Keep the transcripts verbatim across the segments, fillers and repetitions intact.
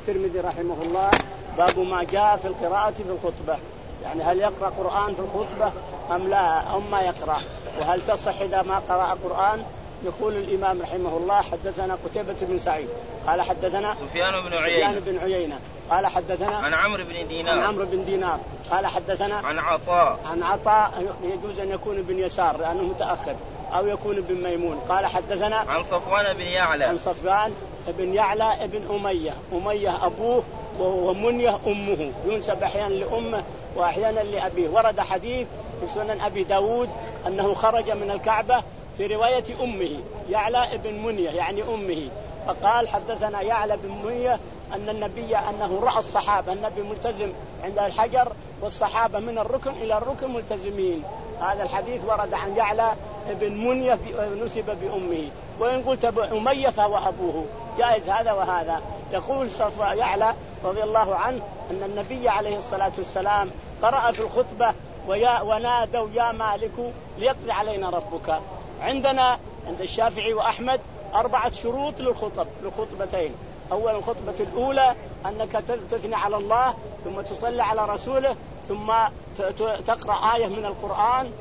الترمذي رحمه الله باب ما جاء في القراءة في الخطبة، يعني هل يقرأ قرآن في الخطبة أم لا أم ما يقرأ، وهل تصح إذا ما قرأ قرآن. يقول الإمام رحمه الله حدثنا قتيبة بن سعيد قال حدثنا سفيان بن عيينة, سفيان بن عيينة قال حدثنا عن عمرو بن دينار عن عمرو بن دينار قال حدثنا عن عطاء عن عطاء يجوز أن يكون بن يسار لأنه متأخر أو يكون بن ميمون قال حدثنا عن صفوان بن يعلى عن صفوان بن يعلى ابن أمية أمية أبوه ومنية أمه، ينسب أحيانا لأمه وأحيانا لأبيه. ورد حديث في سنن أبي داود أنه خرج من الكعبة في رواية أمه يعلى ابن منية يعني أمه، فقال حدثنا يعلى بن منية أن النبي أنه رأى الصحابة النبي ملتزم عند الحجر والصحابة من الركن إلى الركن ملتزمين. هذا الحديث ورد عن يعلى ابن منية نسب بأمه، وإن قلت أمية فهو أبوه جائز هذا وهذا. يقول يعلى رضي الله عنه أن النبي عليه الصلاة والسلام قرأ في الخطبة ويا ونادوا يا مالك ليقضي علينا ربك. عندنا عند الشافعي وأحمد أربعة شروط للخطب للخطبتين. أولا الخطبة الأولى أنك تثني على الله ثم تصلي على رسوله ثم تقرأ آية من القرآن.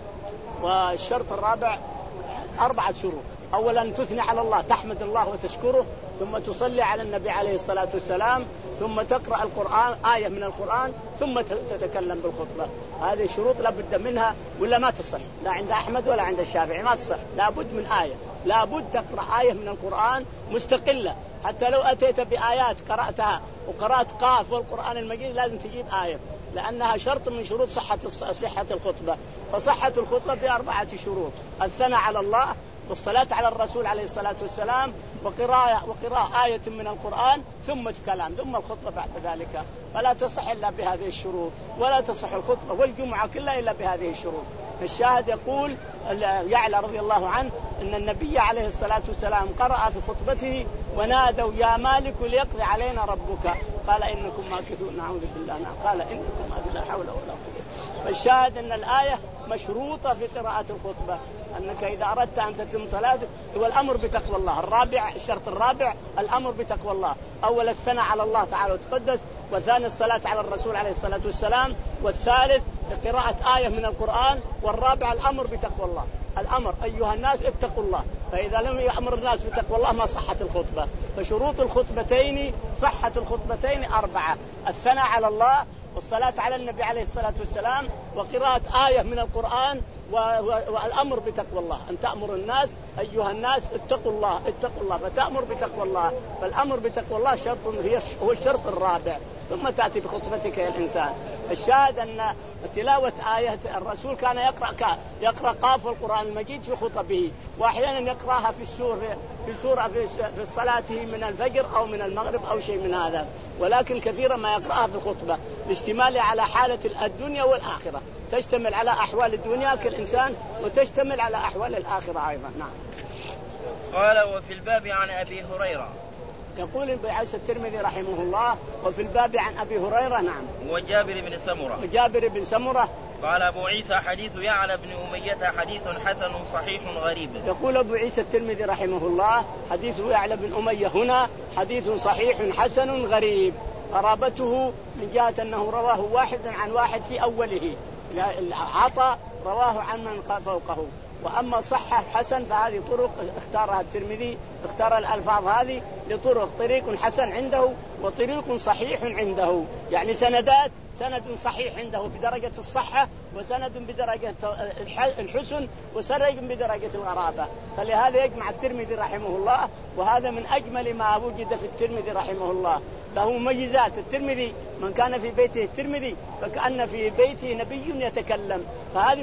والشرط الرابع أربعة شروط. أولا تثني على الله تحمد الله وتشكره ثم تصلي على النبي عليه الصلاة والسلام ثم تقرأ القرآن آية من القرآن ثم تتكلم بالخطبة. هذه شروط لا بد منها ولا ما تصح، لا عند أحمد ولا عند الشافعي ما تصح، لا بد من آية، لا بد تقرأ آية من القرآن مستقلة. حتى لو أتيت بآيات قرأتها وقرأت قاف والقرآن المجيد لازم تجيب آية، لأنها شرط من شروط صحة صحة الخطبة. فصحة الخطبة بأربعة شروط: الثناء على الله والصلاة على الرسول عليه الصلاة والسلام وقراءة وقراءة آية من القرآن ثم الكلام ثم الخطبة بعد ذلك. فلا تصح إلا بهذه الشروط، ولا تصح الخطبة والجمعة كلها إلا بهذه الشروط. الشاهد يقول يعلى رضي الله عنه أن النبي عليه الصلاة والسلام قرأ في خطبته ونادوا يا مالك ليقضي علينا ربك قال إنكم ماكثون. نعوذ بالله. قال إنكم ماكثون لا حول ولا قوة. فالشاهد أن الآية مشروطة في قراءة الخطبة، أنك إذا أردت أن تتم صلاتك هو الأمر بتقوى الله. الرابع الشرط الرابع الأمر بتقوى الله. أول الثناء على الله تعالى وتقدس، وثاني الصلاة على الرسول عليه الصلاة والسلام، والثالث قراءة آية من القرآن، والرابع الأمر بتقوى الله. الأمر أيها الناس اتقوا الله، فإذا لم يأمر الناس بتقوى الله ما صحت الخطبة. فشروط الخطبتين صحة الخطبتين أربعة: الثناء على الله والصلاة على النبي عليه الصلاة والسلام وقراءة آية من القرآن والأمر بتقوى الله. أن تأمر الناس أيها الناس اتقوا الله اتقوا الله فتأمر بتقوى الله. فالأمر بتقوى الله شرط هو الشرط الرابع، ثم تأتي بخطبتك يا الإنسان. الشاهد أن تلاوة آية الرسول كان يقرأ يقرأ قاف القرآن المجيد في خطبه، وأحيانا يقرأها في السور في سورة في صلاته من الفجر أو من المغرب أو شيء من هذا، ولكن كثيرا ما يقرأها في الخطبة لاشتمالها على حالة الدنيا والآخرة. تشتمل على أحوال الدنيا كالإنسان وتشتمل على أحوال الآخرة أيضا. نعم. قال وفي الباب عن أبي هريرة. يقول ابن عيسى الترمذي رحمه الله وفي الباب عن أبي هريرة. نعم. وجابر بن سمرة. وجابر بن سمرة. قال أبو عيسى حديث يعلى بن أمية حديث حسن صحيح غريب. يقول أبو عيسى الترمذي رحمه الله حديث يعلى بن أمية هنا حديث صحيح حسن غريب. قرابته من جهة أنه رواه واحد عن واحد في أوله، عطى رواه عن من فوقه. وأما صحة حسن فهذه طرق اختارها الترمذي، اختار الألفاظ هذه لطرق: طريق حسن عنده وطريق صحيح عنده، يعني سندات: سند صحيح عنده بدرجة الصحة، وسند بدرجة الحسن، وسند بدرجة الغرابة. فلهذا يجمع الترمذي رحمه الله، وهذا من أجمل ما وجد في الترمذي رحمه الله. له مميزات. الترمذي من كان في بيته الترمذي فكأن في بيته نبي يتكلم. فهذه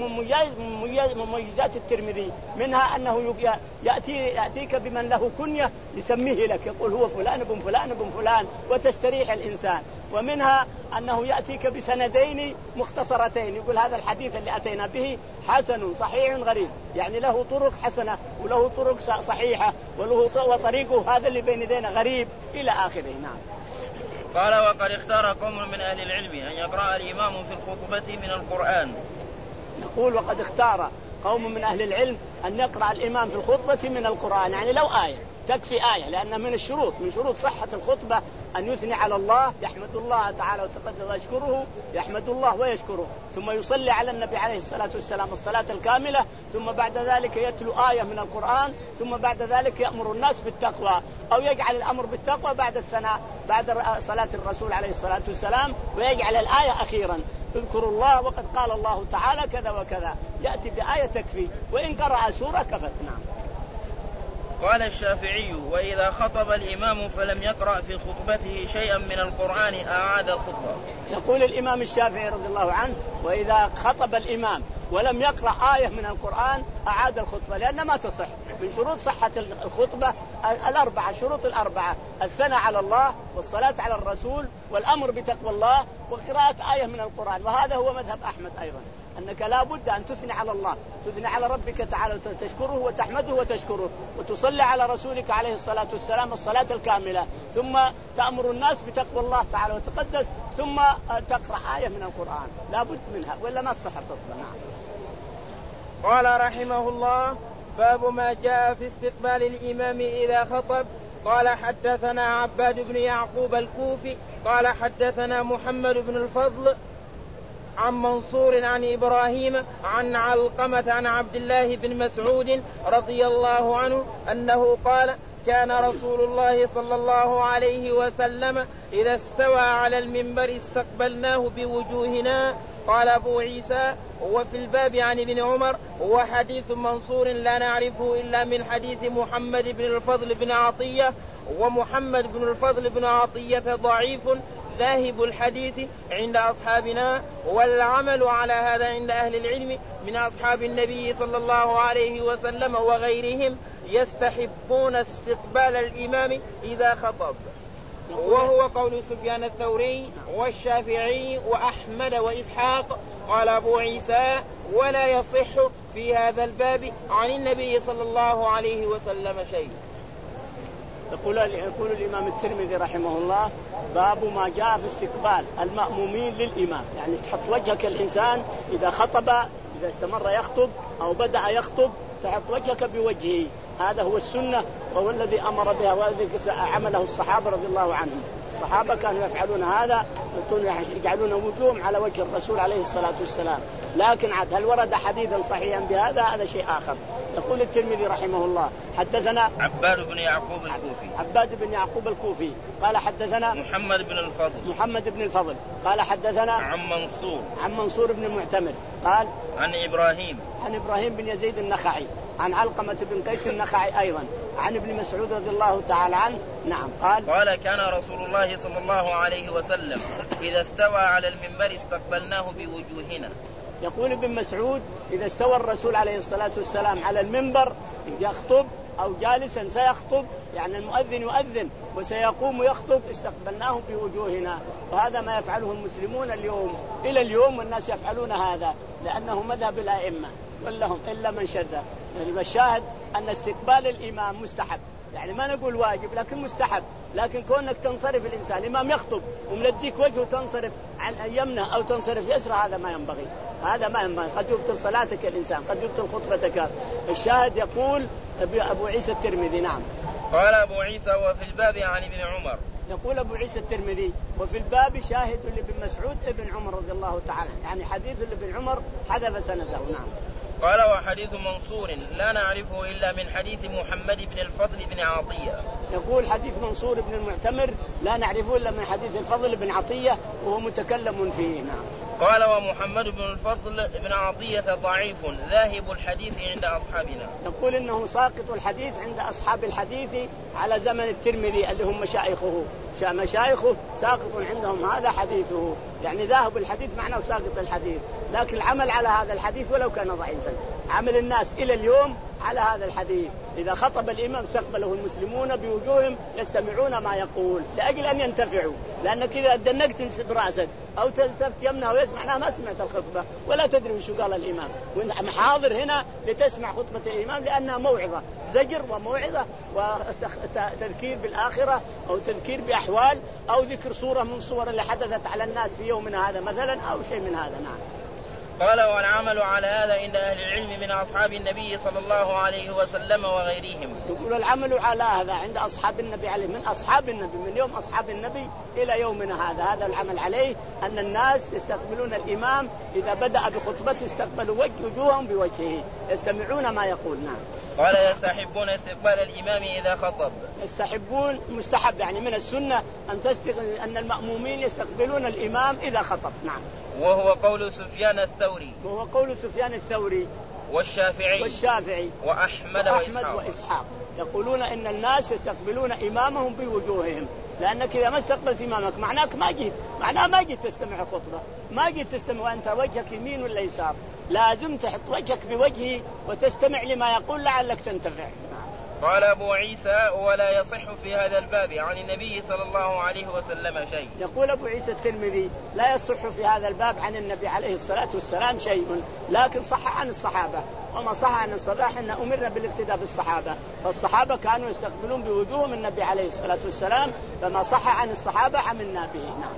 مميزات الترمذي، منها أنه يأتي يأتيك بمن له كنية يسميه لك، يقول هو فلان بن فلان بن فلان وتستريح الإنسان. ومنها أنه يأتيك بسندين مختصرتين، يقول هذا الحديث اللي أتينا به حسن صحيح غريب، يعني له طرق حسنة وله طرق صحيحة وله وطريقه هذا اللي بين يدينا غريب إلى آخره. نعم. قال وقد اختار قوم من أهل العلم أن يقرأ الإمام في الخطبة من القرآن. يقول وقد اختار قوم من أهل العلم أن يقرأ الإمام في الخطبة من القرآن، يعني لو آية تكفي آية، لأن من الشروط من شروط صحة الخطبة أن يثني على الله، يحمد الله تعالى وتقدس ويشكره، يحمد الله ويشكره، ثم يصلي على النبي عليه الصلاة والسلام الصلاة الكاملة، ثم بعد ذلك يتلو آية من القرآن، ثم بعد ذلك يأمر الناس بالتقوى، أو يجعل الأمر بالتقوى بعد الثناء بعد صلاة الرسول عليه الصلاة والسلام، ويجعل الآية أخيرا، اذكروا الله وقد قال الله تعالى كذا وكذا، يأتي بآية تكفي، وإن قرأ سورة كفت. نعم. قال الشافعي: وإذا خطب الإمام فلم يقرأ في خطبته شيئا من القرآن أعاد الخطبة. يقول الإمام الشافعي رضي الله عنه: وإذا خطب الإمام ولم يقرأ آية من القرآن أعاد الخطبة، لأن ما تصح. من شروط صحة الخطبة الأربعة، شروط الأربعة: الثناء على الله، والصلاة على الرسول، والأمر بتقوى الله، وقراءة آية من القرآن. وهذا هو مذهب أحمد أيضا، أنك لا بد أن تثني على الله، تثني على ربك تعالى وتشكره وتحمده وتشكره، وتصلي على رسولك عليه الصلاة والسلام الصلاة الكاملة، ثم تأمر الناس بتقوى الله تعالى وتقدس، ثم تقرأ آية من القرآن، لا بد منها وإلا ما تصح الخطبة. نعم. قال رحمه الله: باب ما جاء في استقبال الإمام إذا خطب. قال حدثنا عباد بن يعقوب الكوفي قال حدثنا محمد بن الفضل عن منصور عن إبراهيم عن علقمة عن عبد الله بن مسعود رضي الله عنه أنه قال: كان رسول الله صلى الله عليه وسلم إذا استوى على المنبر استقبلناه بوجوهنا. قال أبو عيسى: وفي الباب عن ابن عمر، وحديث منصور لا نعرفه إلا من حديث محمد بن الفضل بن عطية، ومحمد بن الفضل بن عطية ضعيف ذاهب الحديث عند أصحابنا، والعمل على هذا عند أهل العلم من أصحاب النبي صلى الله عليه وسلم وغيرهم يستحبون استقبال الإمام إذا خطب، وهو قول سفيان الثوري والشافعي وأحمد وإسحاق. قال أبو عيسى: ولا يصح في هذا الباب عن النبي صلى الله عليه وسلم شيء. يقول, يقول الإمام الترمذي رحمه الله: باب ما جاء في استقبال المأمومين للإمام، يعني تحط وجهك الإنسان إذا خطب، إذا استمر يخطب أو بدأ يخطب تحط وجهك بوجهه، هذا هو السنة وهو الذي أمر بها والذي عمله الصحابة رضي الله عنهم. الصحابة كانوا يفعلون هذا، يجعلون وجوههم على وجه الرسول عليه الصلاة والسلام. لكن عاد هل ورد حديثا صحيحا بهذا؟ هذا شيء آخر. يقول الترمذي رحمه الله: حدثنا عباد بن يعقوب الكوفي عباد بن يعقوب الكوفي قال حدثنا محمد بن الفضل محمد بن الفضل قال حدثنا عن منصور عن منصور بن المعتمر قال عن إبراهيم عن إبراهيم بن يزيد النخعي عن علقمة بن قيس النخعي أيضا عن ابن مسعود رضي الله تعالى عنه. نعم. قال قال: كان رسول الله صلى الله عليه وسلم إذا استوى على المنبر استقبلناه بوجوهنا. يقول ابن مسعود: إذا استوى الرسول عليه الصلاة والسلام على المنبر يخطب أو جالسا سيخطب، يعني المؤذن يؤذن وسيقوم يخطب، استقبلناه بوجوهنا. وهذا ما يفعله المسلمون اليوم إلى اليوم، والناس يفعلون هذا لأنه مذهب الأئمة كلهم إلا من شذ. يعني الشاهد أن استقبال الإمام مستحب، يعني ما نقول واجب لكن مستحب. لكن كونك تنصرف الإنسان، الإمام يخطب وملديك وجهه تنصرف عن يمنه أو تنصرف يسرى، هذا ما ينبغي، هذا ما ينبغي. قد يبطل صلاتك الإنسان، قد يبطل خطبتك. الشاهد يقول أبو عيسى الترمذي. نعم. قال أبو عيسى: وفي الباب عن ابن عمر. يقول أبو عيسى الترمذي: وفي الباب شاهد لابن مسعود ابن عمر رضي الله تعالى، يعني حديث لابن عمر حذف سنده. نعم. قال: وحديث منصور لا نعرفه إلا من حديث محمد بن الفضل بن عطية. يقول حديث منصور بن المعتمر لا نعرفه إلا من حديث الفضل بن عطية وهو متكلم فيه. نعم. قال: ومحمد بن الفضل بن عطية ضعيف ذاهب الحديث عند أصحابنا. يقول إنه ساقط الحديث عند أصحاب الحديث على زمن الترمذي اللي هم مشايخه مشايخه ساقط عندهم هذا حديثه، يعني ذاهب الحديث معناه ساقط الحديث. لكن العمل على هذا الحديث ولو كان ضعيفا، عمل الناس إلى اليوم على هذا الحديث. إذا خطب الإمام استقبله المسلمون بوجوههم يستمعون ما يقول لأجل أن ينتفعوا، لأنك إذا دنقت برأسك أو تلتفت يمنه ويسمع ما سمعت الخطبة ولا تدري وش قال الإمام، وأنت حاضر هنا لتسمع خطبة الإمام لأنها موعظة، زجر وموعظة وتذكير بالآخرة أو تذكير بأحوال أو ذكر صورة من صور اللي حدثت على الناس في يومنا هذا مثلا أو شيء من هذا. نعم. قال والعمل على هذا عند أهل العلم من أصحاب النبي صلى الله عليه وسلم وغيرهم. يقول العمل على هذا عند أصحاب النبي عليه من أصحاب النبي من يوم أصحاب النبي إلى يومنا هذا هذا العمل عليه أن الناس يستقبلون الإمام إذا بدأ بخطبته يستقبلوا وجوههم بوجهه يستمعون ما يقول. نعم. قال يستحبون استقبال الإمام إذا خطب. يستحبون مستحب يعني من السنة أن تستقبل أن المأمومين يستقبلون الإمام إذا خطب. نعم. وهو قول سفيان الثوري. وهو قول سفيان الثوري والشافعي والشافعي وأحمد, وأحمد وإسحاق. وإسحاق يقولون إن الناس يستقبلون إمامهم بوجوههم لأنك إذا ما استقبلت إمامك معناك ما جيت معناه ما جيت تستمع الخطبة ما جيت تستمع وأنت وجهك يمين ولا يسار لازم تحط وجهك بوجهه وتستمع لما يقول لعلك تنتفع. قال أبو عيسى ولا يصح في هذا الباب عن النبي صلى الله عليه وسلم شيء. يقول أبو عيسى الترمذي لا يصح في هذا الباب عن النبي عليه الصلاة والسلام شيء لكن صح عن الصحابة وما صح عن الصباح أن أمرنا بالاقتداء بالصحابة فالصحابة كانوا يستقبلون بوجوههم النبي عليه الصلاة والسلام فما صح عن الصحابة عملنا به. نعم.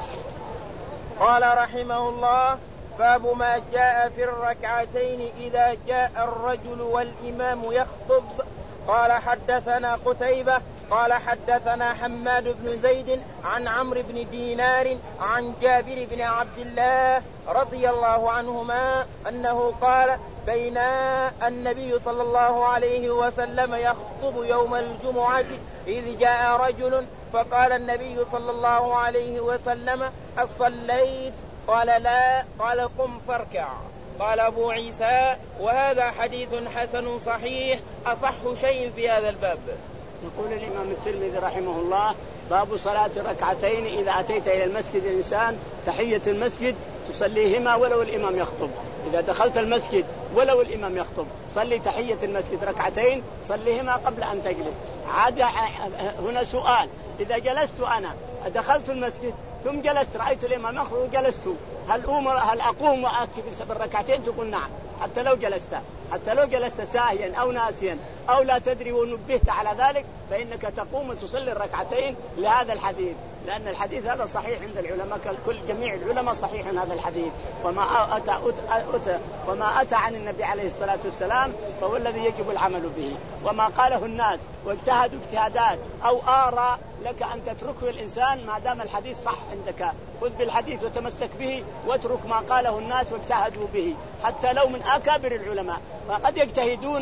قال رحمه الله باب ما جاء في الركعتين إذا جاء الرجل والإمام يخطب. قال حدثنا قتيبة قال حدثنا حماد بن زيد عن عمرو بن دينار عن جابر بن عبد الله رضي الله عنهما أنه قال بين النبي صلى الله عليه وسلم يخطب يوم الجمعة إذ جاء رجل فقال النبي صلى الله عليه وسلم أصليت؟ قال لا. قال قم فاركع. قال أبو عيسى وهذا حديث حسن صحيح أصح شيء في هذا الباب. يقول الإمام الترمذي رحمه الله باب صلاة ركعتين إذا أتيت إلى المسجد الإنسان تحية المسجد تصليهما ولو الإمام يخطب. إذا دخلت المسجد ولو الإمام يخطب صلي تحية المسجد ركعتين صليهما قبل أن تجلس. عاد هنا سؤال إذا جلست أنا دخلت المسجد ثم جلست رأيت الإمام يخطب وجلست هل أقوم هل أقوم وأتي بالركعتين؟ تقول نعم حتى لو جلست حتى لو جلست ساهيا أو ناسيا أو لا تدري ونبهت على ذلك فإنك تقوم وتصلي الركعتين لهذا الحديث لأن الحديث هذا صحيح عند العلماء كل جميع العلماء صحيح هذا الحديث وما أتى, أتى وما أتى عن النبي عليه الصلاة والسلام فهو الذي يجب العمل به وما قاله الناس واجتهدوا اجتهادات أو آراء لك أن تتركه الإنسان ما دام الحديث صح عندك خذ بالحديث وتمسك به واترك ما قاله الناس واجتهدوا به حتى لو من أكابر العلماء فقد يجتهدون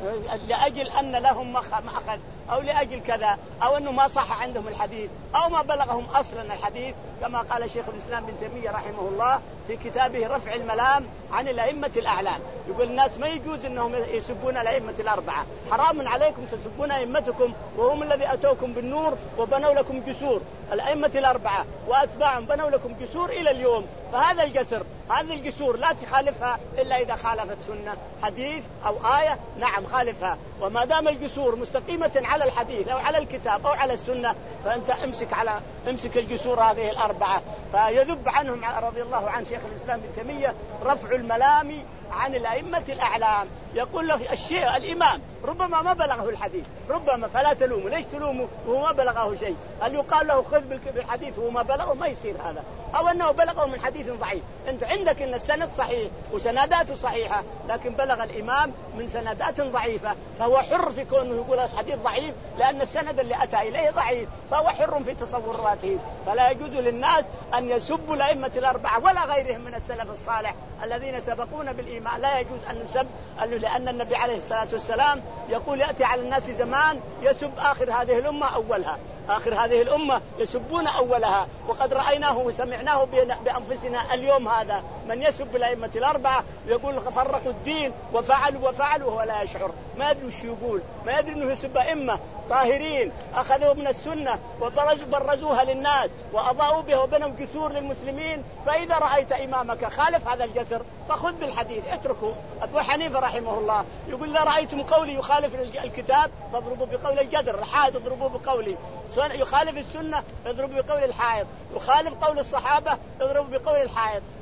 لأجل أن لهم مأخذ أو لأجل كذا أو أنه ما صح عندهم الحديث أو ما بلغهم أصلا الحديث كما قال شيخ الإسلام بن تيمية رحمه الله في كتابه رفع الملام عن الأئمة الأعلام يقول الناس ما يجوز أنهم يسبون الأئمة الأربعة حرام عليكم تسبون أئمتكم وهم الذي أتوكم بالنور وبنوا لكم جسور الأئمة الأربعة وأتباعهم بنوا لكم جسور إلى اليوم فهذا الجسر هذه الجسور لا تخالفها إلا إذا خالفت سنة حديث أو آية نعم خالفها وما دام الجسور مستقيمة على الحديث أو على الكتاب أو على السنة فأنت امسك على امسك الجسور هذه الأربعة فيذب عنهم رضي الله عن شيخ الإسلام ابن تيمية رفع الملام عن الأئمة الأعلام يقول له الشيء الإمام ربما ما بلغه الحديث ربما فلا تلومه ليش تلومه وهو ما بلغه شيء هل يقال له خذ بالحديث وهو ما بلغه ما يصير هذا أو أنه بلغه من حديث ضعيف أنت عندك أن السند صحيح وسنداته صحيحة لكن بلغ الإمام من سندات ضعيفة فهو حر في كونه يقول الحديث ضعيف لأن السند اللي أتى إليه ضعيف فهو حر في تصوراته فلا يجوز للناس أن يسبوا الأئمة الأربعة ولا غيرهم من السلف الصالح الذين سبقونا بالإيمان لا يجوز أن نسب لأن النبي عليه الصلاة والسلام يقول يأتي على الناس زمان يسب آخر هذه الأمة أولها آخر هذه الأمة يسبون أولها وقد رأيناه وسمعناه بأنفسنا اليوم هذا من يسب الأئمة الأربعة يقول فرقوا الدين وفعلوا وفعلوا وهو لا يشعر ما يدري وش يقول ما يدري أنه يسب أئمة طاهرين أخذوا من السنة وبرزوها للناس وأضاءوا بها وبنوا جسور للمسلمين فإذا رأيت إمامك خالف هذا الجسر فخذ بالحديث اتركه. أبو حنيفة رحمه الله يقول إذا رأيتم قولي يخالف الكتاب فاضربوا بقول الجدر الحائض اضربوا بقولي يخالف السنة اضربوا بقول الحائض يخالف قول الصحابة اضربوا بقول الحائض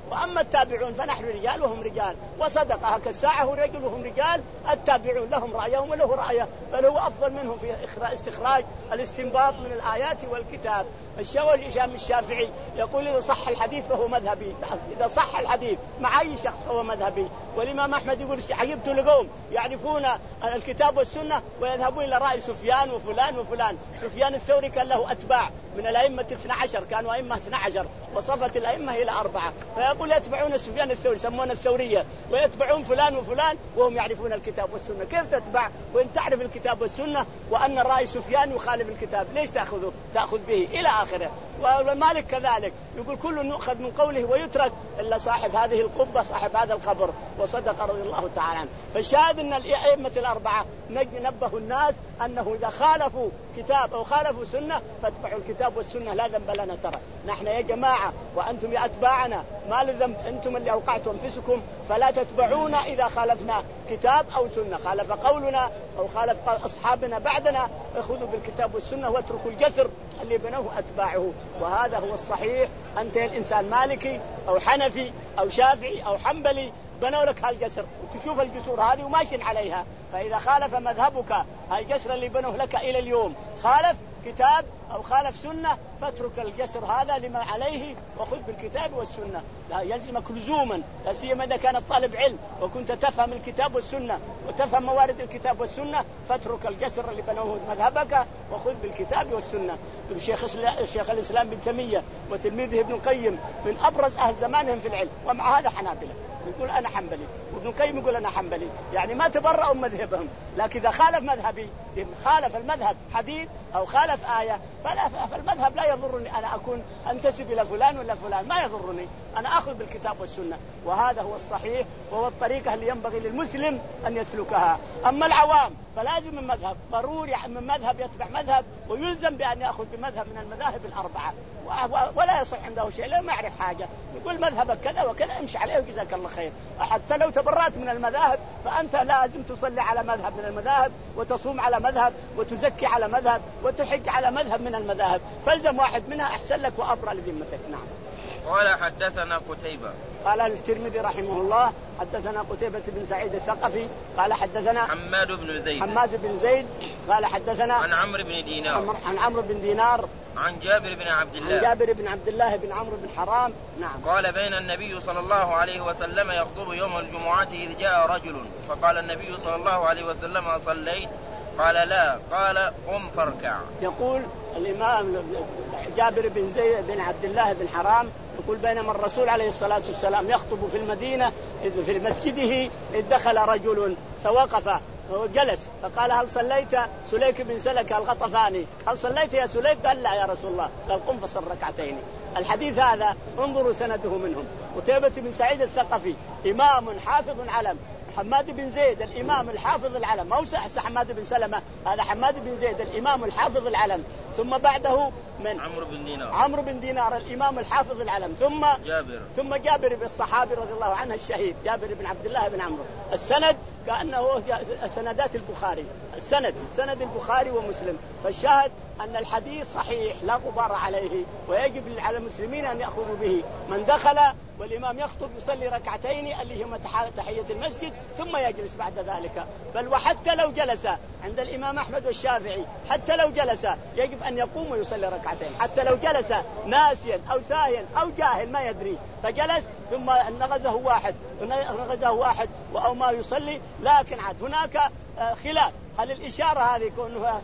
وأما التابعون فنحن رجال وهم رجال، وصدق هكا الساعة رجل وهم رجال، التابعون لهم رأيهم وله رأيه، بل هو أفضل منهم في استخراج الاستنباط من الآيات والكتاب. الشوالي الإمام الشافعي يقول إذا صح الحديث فهو مذهبي، إذا صح الحديث مع أي شخص فهو مذهبي. والإمام أحمد يقول عجبت لقوم يعرفون الكتاب والسنة ويذهبون إلى رأي سفيان وفلان وفلان. سفيان الثوري كان له أتباع من الأئمة اثنا عشر، كانوا أئمة اثنا عشر وصفت الأئمة إلى أربعة، فيقول يتبعون سفيان الثوري يسمون الثورية، ويتبعون فلان وفلان وهم يعرفون الكتاب والسنة. كيف تتبع وإن تعرف الكتاب والسنة وأن الرأي سفيان يخالف الكتاب؟ ليش تأخذه تأخذ به إلى آخره. والمالك كذلك يقول كل يؤخذ من قوله ويترك إلا صاحب هذه القبة صاحب هذا القبر، وصدق رضي الله تعالى عنه. فالشاهد أن الأئمة الأربعة نبهوا الناس أنه إذا خالفوا كتاب أو خالفوا سنة فاتبعوا الكتاب والسنة لا ذنب لنا. ترى نحن يا جماعة وأنتم يا أتباعنا ما لذنب، أنتم اللي أوقعتم أنفسكم، فلا تتبعونا إذا خالفنا كتاب أو سنة، خالف قولنا أو خالف أصحابنا بعدنا، اخذوا بالكتاب والسنة واتركوا الجسر اللي بنوه أتباعه. وهذا هو الصحيح. أنت الإنسان مالكي أو حنفي أو شافعي أو حنبلي بنوا لك هالجسر وتشوف الجسور هذه وماشين عليها، فإذا خالف مذهبك هالجسر اللي بنوه لك إلى اليوم خالف كتاب أو خالف سنة فاترك الجسر هذا لما عليه وخذ بالكتاب والسنة. لا يلزمك لزوما، لا سيما إذا كانت طالب علم وكنت تفهم الكتاب والسنة وتفهم موارد الكتاب والسنة، فاترك الجسر اللي بنوه مذهبك وخذ بالكتاب والسنة. الشيخ الشيخ الإسلام بن تيمية وتلميذه ابن القيم من أبرز أهل زمانهم في العلم، ومع هذا حنابلة يقول أنا حنبلي، وابن القيم يقول أنا حنبلي، يعني ما تبرأوا مذهبهم. لكن إذا خالف مذهبي، خالف المذهب حديث أو خالف آية، فالمذهب لا يضرني أنا أكون أنتسب إلى فلان ولا فلان، ما يضرني، أنا أخذ بالكتاب والسنة. وهذا هو الصحيح وهو الطريقة اللي ينبغي للمسلم أن يسلكها. أما العوام فلازم من مذهب، ضروري من مذهب يتبع مذهب ويلزم بأن يأخذ بمذهب من المذاهب الأربعة، ولا يصح عنده شيء لا ما يعرف حاجة، يقول مذهبك كذا وكذا امشي عليه وجزاك الله خير. حتى لو تبرأت من المذاهب فأنت لازم تصلي على مذهب من المذاهب وتصوم على مذهب وتزكي على مذهب وتحج على مذهب من المذاهب، فالزم واحد منها أحسن لك وأبرأ لذمتك. نعم. قال حدثنا قتيبة. قال الترمذي رحمه الله حدثنا قتيبة بن سعيد الثقفي قال حدثنا حماد بن زيد حماد بن زيد قال حدثنا عن عمرو بن دينار عن عمرو بن دينار عن جابر بن عبد الله عن جابر بن عبد الله بن عمرو بن حرام. نعم. قال بين النبي صلى الله عليه وسلم يخطب يوم الجمعة إذ جاء رجل فقال النبي صلى الله عليه وسلم صليت؟ قال لا. قال قم فاركع. يقول الإمام جابر بن زيد بن عبد الله بن حرام يقول بينما الرسول عليه الصلاة والسلام يخطب في المدينة إذ في مسجده إذ دخل رجل فوقف وجلس فقال هل صليت؟ سليك بن سلك الغطفاني هل صليت يا سليك؟ قال لا يا رسول الله. قال قم فصل ركعتين. الحديث هذا انظروا سنده منهم. قتيبة بن سعيد الثقفي إمام حافظ علم، حماد بن زيد الإمام الحافظ العلم، ما هو حماد بن سلمة، هذا حماد بن زيد الإمام الحافظ العلم، ثم بعده من عمرو بن دينار عمرو بن دينار الإمام الحافظ العلم، ثم جابر ثم جابر بن الصحابي رضي الله عنه الشهيد جابر بن عبد الله بن عمرو. السند كأنه سندات البخاري، السند سند البخاري ومسلم. فالشاهد أن الحديث صحيح لا غبار عليه، ويجب على المسلمين أن يأخذوا به. من دخل والإمام يخطب يصلي ركعتين اللي هم تحية المسجد ثم يجلس بعد ذلك، بل وحتى لو جلس عند الإمام أحمد والشافعي حتى لو جلس يجب أن يقوم ويصلي ركعتين، حتى لو جلس ناسيا أو ساهيا أو جاهل ما يدري فجلس ثم نغزه واحد نغزه واحد أو ما يصلي. لكن عاد هناك خلاف، هل الإشارة هذه كونه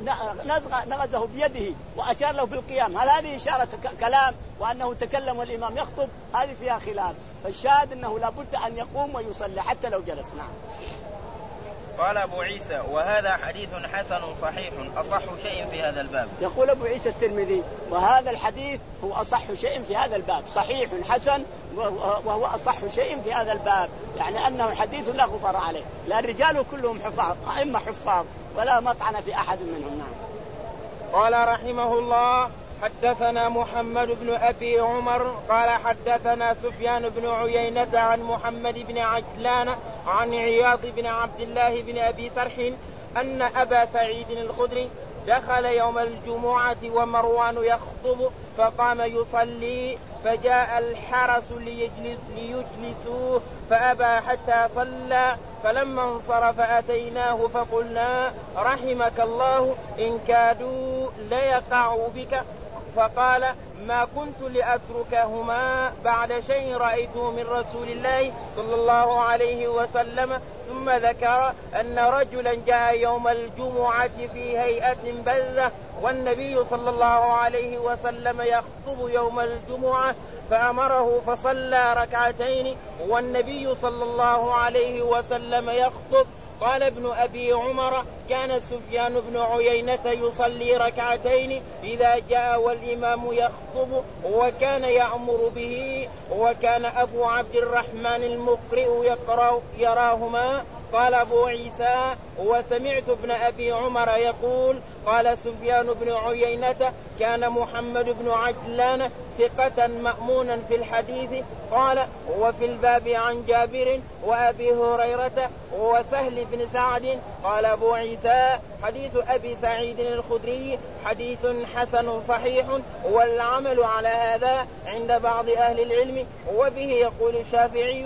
نغزه بيده وأشار له بالقيام هل هذه إشارة كلام وأنه تكلم والإمام يخطب؟ هذه فيها خلاف. فالشاهد أنه لابد أن يقوم ويصلي حتى لو جلس. نعم. قال أبو عيسى وهذا حديث حسن صحيح أصح شيء في هذا الباب. يقول أبو عيسى الترمذي وهذا الحديث هو أصح شيء في هذا الباب، صحيح حسن وهو أصح شيء في هذا الباب، يعني أنه حديث لا غبار عليه، لا الرجال كلهم حفاظ أئمة حفاظ ولا مطعن في أحد منهم. نعم. قال رحمه الله حدثنا محمد بن أبي عمر قال حدثنا سفيان بن عيينة عن محمد بن عجلان عن عياض بن عبد الله بن أبي سرح أن أبا سعيد الخدري دخل يوم الجمعة ومروان يخطب فقام يصلي فجاء الحرس ليجلس ليجلسوه فأبى حتى صلى فلما انصرف أتيناه فقلنا رحمك الله إن كادوا ليقعوا بك فقال ما كنت لأتركهما بعد شيء رأيته من رسول الله صلى الله عليه وسلم. ثم ذكر أن رجلا جاء يوم الجمعة في هيئة بذة والنبي صلى الله عليه وسلم يخطب يوم الجمعة فأمره فصلى ركعتين والنبي صلى الله عليه وسلم يخطب. قال ابن أبي عمر كان سفيان بن عيينة يصلي ركعتين إذا جاء والإمام يخطب وكان يأمر به وكان أبو عبد الرحمن المقرئ يقرأ يراهما. قال أبو عيسى وسمعت ابن أبي عمر يقول قال سفيان بن عيينة كان محمد بن عجلان ثقة مأمونا في الحديث. قال وفي الباب عن جابر وأبي هريرة وسهل بن سعد. قال أبو عيسى حديث أبي سعيد الخدري حديث حسن صحيح والعمل على هذا عند بعض أهل العلم وبه يقول الشافعي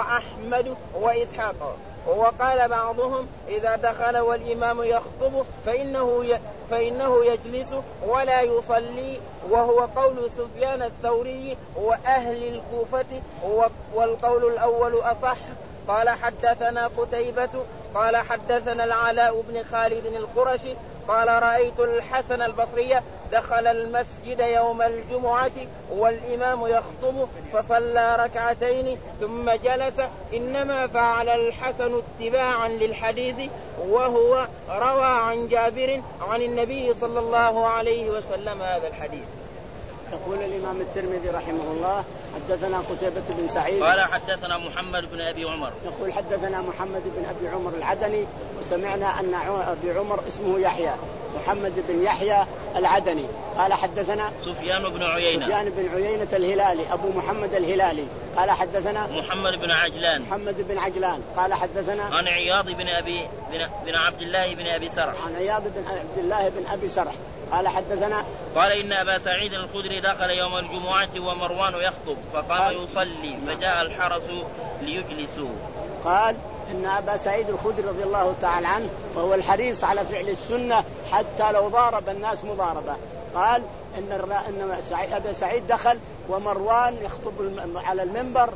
وأحمد وإسحاق. وقال بعضهم إذا دخل والإمام يخطب فإنه ي... فإنه يجلس ولا يصلي وهو قول سفيان الثوري وأهل الكوفة والقول الأول أصح. قال حدثنا قتيبة قال حدثنا العلاء بن خالد القرشي قال رأيت الحسن البصري دخل المسجد يوم الجمعة والإمام يخطب فصلى ركعتين ثم جلس إنما فعل الحسن اتباعا للحديث وهو روى عن جابر عن النبي صلى الله عليه وسلم هذا الحديث. يقول الإمام الترمذي رحمه الله حدثنا قتيبة بن سعيد قال حدثنا محمد بن أبي عمر يقول حدثنا محمد بن أبي عمر العدني وسمعنا أن أبي عمر اسمه يحيى محمد بن يحيى العدني قال حدثنا سفيان بن عيينة سفيان بن عيينة الهلالي أبو محمد الهلالي قال حدثنا محمد بن عجلان محمد بن عجلان قال حدثنا عن عياض بن أبي بن, بن عبد الله بن أبي سرح عن عياض بن عبد الله بن أبي سرح قال حدثنا قال إن أبا سعيد الخدري دخل يوم الجمعة ومروان يخطب فقام يصلي فجاء الحرس ليجلسوه. قال إن أبا سعيد الخدري رضي الله تعالى عنه وهو الحريص على فعل السنة حتى لو ضارب الناس مضاربة. قال إن إن أبا سعيد دخل ومروان يخطب على المنبر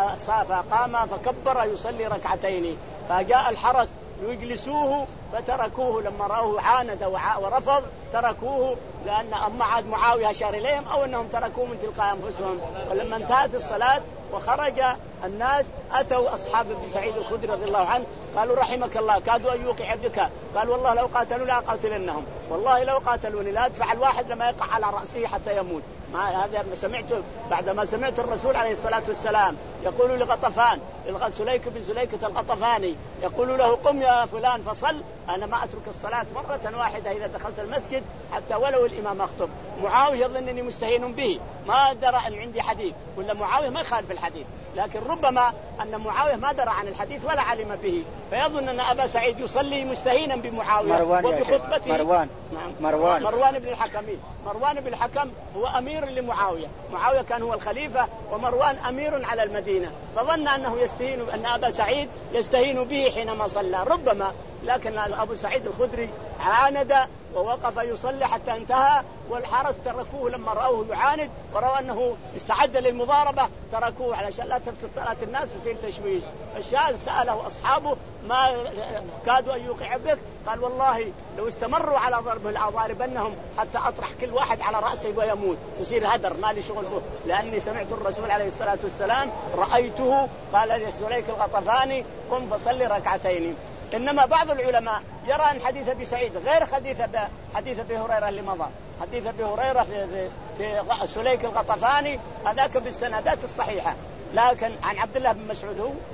فقام فكبر يصلي ركعتين فجاء الحرس يجلسوه فتركوه لما رأوه عاند ورفض تركوه لأن أما عاد معاوية أشار إليهم أو أنهم تركوه من تلقاء أنفسهم. ولما انتهت الصلاة وخرج الناس أتوا أصحاب ابن سعيد الخدري رضي الله عنه قالوا رحمك الله كادوا أن يوقع بك. قال والله لو قاتلوا لا قاتلنهم والله لو قاتلوني لا أدفع الواحد لما يقع على رأسه حتى يموت. ما هذا سمعته بعدما سمعت الرسول عليه الصلاة والسلام يقول لغطفان سليك بن سليكة الغطفاني يقول له قم يا فلان فصل أنا ما أترك الصلاة مرة واحدة إذا دخلت المسجد حتى ولو الإمام أخطب. معاوية يظن أني مستهين به ما درى أن عندي حديث ولا معاوية ما يخالف الحديث لكن ربما أن معاوية ما درى عن الحديث ولا علم به فيظن أن أبا سعيد يصلي مستهينا بمعاوية وبخطبته. مروان نعم. مروان مروان بن الحكم مروان بن الحكم هو أمير لمعاوية. معاوية كان هو الخليفة ومروان أمير على المدينة فظن أنه يستهين أن أبا سعيد يستهين به حينما صلى ربما. لكن أبو سعيد الخدري عاند ووقف يصلي حتى انتهى والحرس تركوه لما رأوه يعاند ورأوا أنه استعد للمضاربة تركوه علشان لا تفسد صلاة الناس وتصير تشويش. فالشاهد سأله أصحابه ما كادوا أن يوقع بك قال والله لو استمروا على ضربه لأضاربنهم حتى أطرح كل واحد على رأسه ويموت يصير هدر ما لي شغل به لأني سمعت الرسول عليه الصلاة والسلام رأيته قال لسليك الغطفاني قم فصلي ركعتين. إنما بعض العلماء يرى أن حديث أبي سعيد غير حديث حديث أبي هريرة اللي مضى. حديث أبي هريرة في, في, في سليك الغطفاني هذاك بالسندات الصحيحة لكن عن عبد الله بن مسعود هو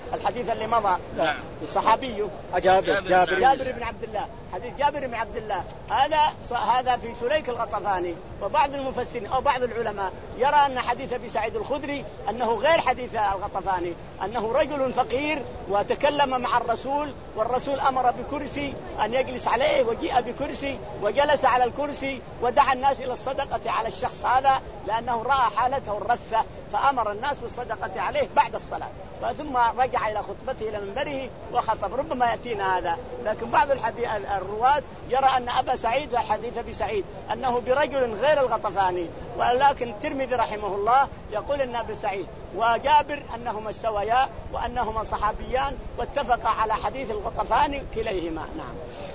الحديث اللي مضى نعم. صحابي جابر جابر, جابر, جابر بن عبد الله. حديث جابر بن عبد الله هذا هذا في سليك الغطفاني. وبعض المفسرين أو بعض العلماء يرى أن حديث أبي سعيد الخدري أنه غير حديث الغطفاني، أنه رجل فقير وتكلم مع الرسول والرسول أمر بكرسي أن يجلس عليه، وجيء بكرسي وجلس على الكرسي ودعا الناس إلى الصدقة على الشخص هذا لأنه رأى حالته الرثة، فأمر الناس بالصدقة عليه بعد الصلاة، ثم رجع إلى خطبته إلى منبره وخطب. ربما يأتينا هذا، لكن بعض الحديث الرواة يرى أن أبا سعيد وحديث أبي سعيد أنه برجل غير الغطفاني، ولكن الترمذي رحمه الله يقول أن أبي سعيد وجابر أنهما استويا وأنهما صحابيان واتفقا على حديث الغطفاني كليهما. نعم.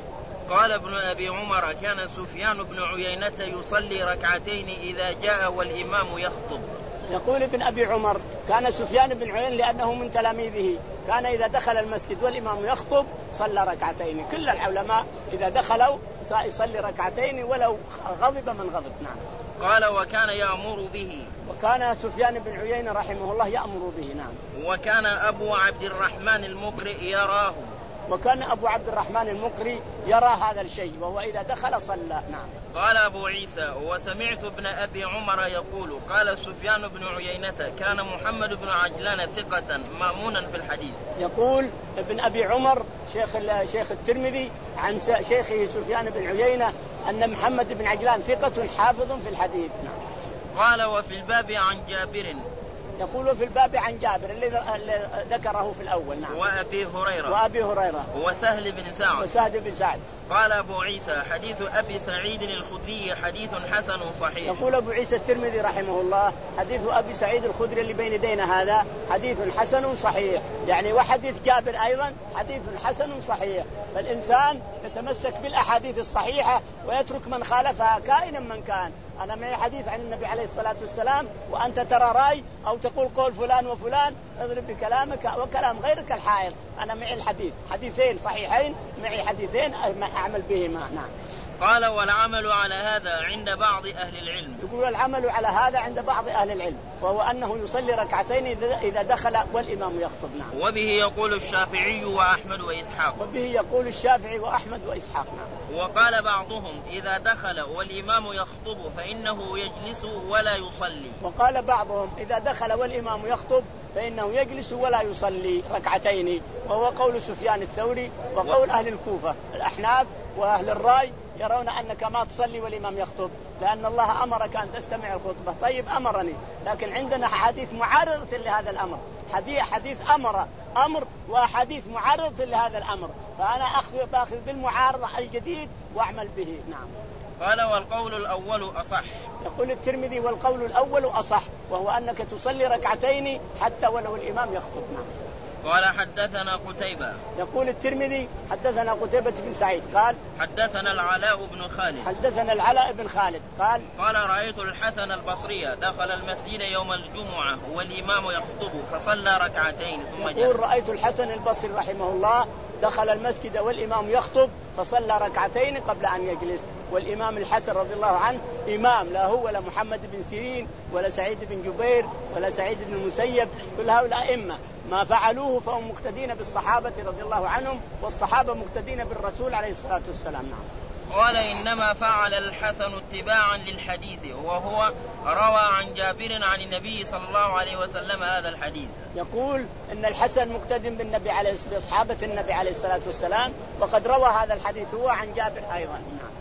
قال ابن أبي عمر كان سفيان بن عيينة يصلي ركعتين إذا جاء والإمام يخطب. يقول ابن أبي عمر كان سفيان بن عيينة لأنه من تلاميذه كان إذا دخل المسجد والإمام يخطب صلى ركعتين. كل العلماء إذا دخلوا يصلي ركعتين ولو غضب من غضب. نعم. قال وكان يأمر به. وكان سفيان بن عيينة رحمه الله يأمر به. نعم. وكان أبو عبد الرحمن المقرئ يراه. وكان أبو عبد الرحمن المقري يرى هذا الشيء وهو إذا دخل صلى. نعم. قال أبو عيسى وسمعت ابن أبي عمر يقول قال سفيان بن عيينة كان محمد بن عجلان ثقة مأمونا في الحديث. يقول ابن أبي عمر شيخ شيخ الترمذي عن شيخه سفيان بن عيينة أن محمد بن عجلان ثقة حافظ في الحديث. نعم. قال وفي الباب عن جابر. يقول في الباب عن جابر الذي ذكره في الأول. نعم. وأبي هريرة. وأبي هريرة. وسهل بن سعد. وسهل بن سعد. قال أبو عيسى حديث أبي سعيد الخدري حديث حسن صحيح. يقول أبو عيسى الترمذي رحمه الله حديث أبي سعيد الخدري اللي بين يدينا هذا حديث حسن صحيح، يعني وحديث جابر أيضا حديث حسن صحيح. فالإنسان يتمسك بالأحاديث الصحيحة ويترك من خالفها كائنا من كان. أنا معي حديث عن النبي عليه الصلاة والسلام وأنت ترى رأي أو تقول قول فلان وفلان اضرب بكلامك وكلام غيرك الحائط. أنا معي الحديث حديثين صحيحين معي حديثين أعمل بهما. نعم. قال والعمل على هذا عند بعض أهل العلم. يقول العمل على هذا عند بعض أهل العلم وهو أنه يصلي ركعتين إذا دخل والإمام يخطب. نعم. وبه يقول الشافعي وأحمد وإسحاق. وبه يقول الشافعي وأحمد وإسحاق. نعم. وقال بعضهم إذا دخل والإمام يخطب فإنه يجلس ولا يصلي. وقال بعضهم إذا دخل والإمام يخطب فإنه يجلس ولا يصلي ركعتين، وهو قول سفيان الثوري وقول أهل الكوفة. الأحناف وأهل الرأي يرون أنك ما تصلي والإمام يخطب لأن الله أمرك أن تستمع الخطبة. طيب أمرني، لكن عندنا حديث معارضة لهذا الأمر، حديث حديث أمر أمر وحديث معارضة لهذا الأمر، فأنا أخذ باخذ بالمعارضة الجديد وأعمل به. نعم. قال والقول الأول أصح. يقول الترمذي والقول الأول أصح وهو أنك تصلي ركعتين حتى ولو الإمام يخطب. نعم. قال حدثنا قتيبة. يقول الترمذي حدثنا قتيبة بن سعيد قال حدثنا العلاء بن خالد. حدثنا العلاء بن خالد قال قال رأيت الحسن البصري دخل المسجد يوم الجمعة والإمام يخطب فصلى ركعتين ثم جلس. يقول رأيت الحسن البصري رحمه الله دخل المسجد والإمام يخطب فصلى ركعتين قبل أن يجلس. والإمام الحسن رضي الله عنه إمام، لا هو ولا محمد بن سيرين ولا سعيد بن جبير ولا سعيد بن المسيب، كل هؤلاء أئمة ما فعلوه فهم مقتدين بالصحابة رضي الله عنهم، والصحابة مقتدين بالرسول عليه الصلاة والسلام. نعم. قال إنما فعل الحسن اتباعا للحديث وهو روى عن جابر عن النبي صلى الله عليه وسلم هذا الحديث. يقول إن الحسن مقتدم بالنبي عليه بأصحابة النبي عليه الصلاة والسلام وقد روى هذا الحديث هو عن جابر أيضا. نعم.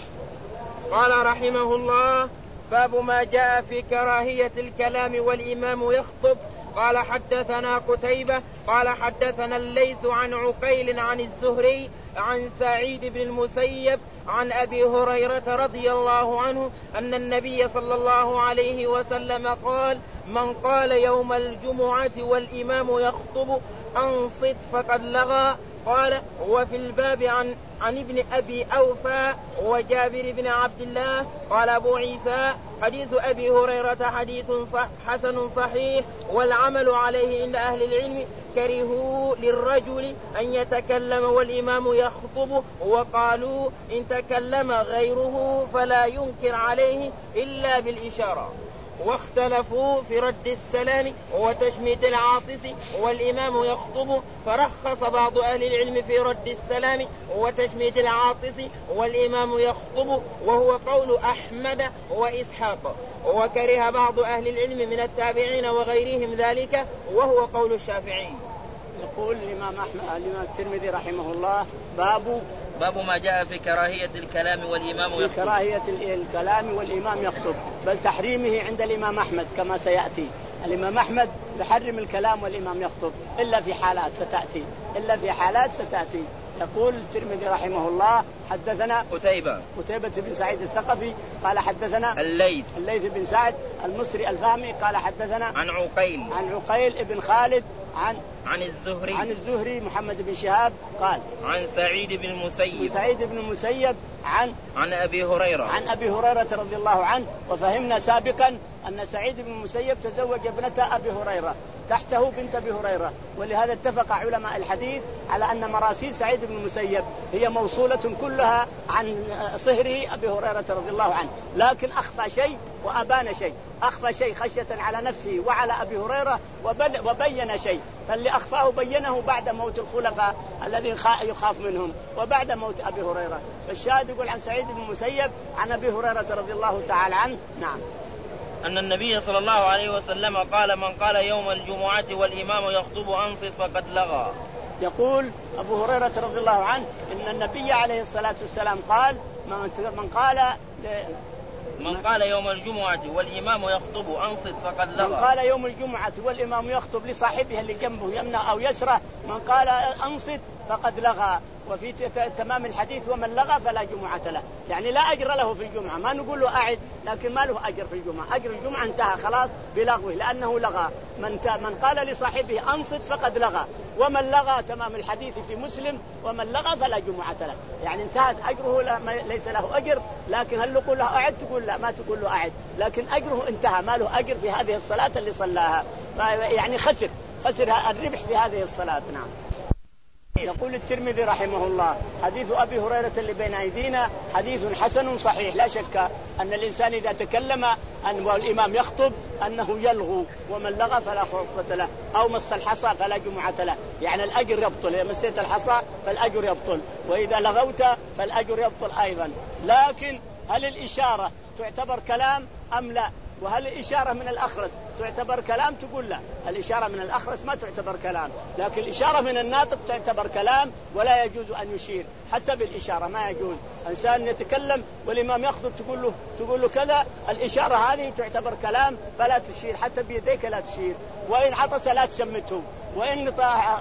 قال رحمه الله باب ما جاء في كراهية الكلام والإمام يخطب. قال حدثنا قتيبة قال حدثنا الليث عن عقيل عن الزهري عن سعيد بن المسيب عن أبي هريرة رضي الله عنه أن النبي صلى الله عليه وسلم قال من قال يوم الجمعة والإمام يخطب أنصت فقد لغى. قال وفي الباب عن عن ابن أبي أوفى وجابر بن عبد الله. قال أبو عيسى حديث أبي هريرة حديث صح حسن صحيح والعمل عليه عند أهل العلم كرهوا للرجل أن يتكلم والإمام يخطب وقالوا إن تكلم غيره فلا ينكر عليه إلا بالإشارة. واختلفوا في رد السلام وتشميت العاطس والإمام يخطب، فرخص بعض أهل العلم في رد السلام وتشميت العاطس والإمام يخطب، وهو قول أحمد وإسحاق، وكره بعض أهل العلم من التابعين وغيرهم ذلك، وهو قول الشافعي. يقول الإمام أحمد الإمام الترمذي رحمه الله باب باب ما جاء في كراهية الكلام والإمام يخطب. في كراهية الكلام والإمام يخطب، بل تحريمه عند الإمام أحمد كما سيأتي. الإمام أحمد يحرم الكلام والإمام يخطب إلا في حالات ستأتي إلا في حالات ستأتي. يقول الترمذي رحمه الله حدثنا قتيبة قتيبة بن سعيد الثقفي قال حدثنا الليث الليث بن سعد المصري الفهمي قال حدثنا عن عقيل عن عقيل بن خالد عن عن الزهري عن الزهري محمد بن شهاب قال عن سعيد بن المسيب سعيد بن المسيب عن عن أبي هريرة عن أبي هريرة رضي الله عنه. وفهمنا سابقا أن سعيد بن المسيب تزوج ابنة أبي هريرة تحته بنت أبي هريرة، ولهذا اتفق علماء الحديث على أن مراسيل سعيد بن المسيب هي موصولة كلها عن صهره أبي هريرة رضي الله عنه، لكن أخفى شيء وأبان شيء. أخفى شيء خشية على نفسه وعلى أبي هريرة وبين شيء، فاللي أخفاه بينه بعد موت الخلفاء الذي يخاف منهم وبعد موت أبي هريرة. فالشاهد يقول عن سعيد بن المسيب عن أبي هريرة رضي الله تعالى عنه نعم أن النبي صلى الله عليه وسلم قال من قال يوم الجمعة والإمام يخطب أنصت فقد لغى. يقول أبو هريرة رضي الله عنه إن النبي عليه الصلاة والسلام قال من قال من قال يوم الجمعة والإمام يخطب أنصت فقد لغى. من قال يوم الجمعة والإمام يخطب لصاحبه اللي جنبه يمنى أو يسره من قال أنصت فقد لغى. وفي تمام الحديث ومن لغى فلا جمعة له، يعني لا أجر له في الجمعة، ما نقول له أعد لكن ما له أجر في الجمعة، أجر الجمعة انتهى خلاص بلغوه لأنه لغى. من, من قال لصاحبه أنصت فقد لغى، ومن لغى تمام الحديث في مسلم ومن لغى فلا جمعة له، يعني انتهت أجره ليس له أجر. لكن هل نقول له أعد؟ تقول لا، ما تقول له أعد، لكن أجره انتهى، ما له أجر في هذه الصلاة اللي صلاها، يعني خسر خسر الربح في هذه الصلاة. نعم. يقول الترمذي رحمه الله حديث أبي هريرة اللي بين أيدينا حديث حسن صحيح، لا شك أن الإنسان إذا تكلم أن والإمام يخطب أنه يلغو، ومن لغى فلا خطبة له، أو مس الحصى فلا جمعة له، يعني الأجر يبطل، إذا مسيت الحصى فالأجر يبطل، وإذا لغوت فالأجر يبطل أيضا. لكن هل الإشارة تعتبر كلام أم لا؟ وهل الإشارة من الأخرس تعتبر كلام؟ تقول لا، الإشارة من الأخرس ما تعتبر كلام، لكن الإشارة من الناطق تعتبر كلام، ولا يجوز أن يشير حتى بالإشارة، ما يجوز. إنسان يتكلم والإمام يخطب تقول له تقول له كذا، الإشارة هذه تعتبر كلام فلا تشير، حتى بيديك لا تشير، وإن عطس لا تشمته، وإن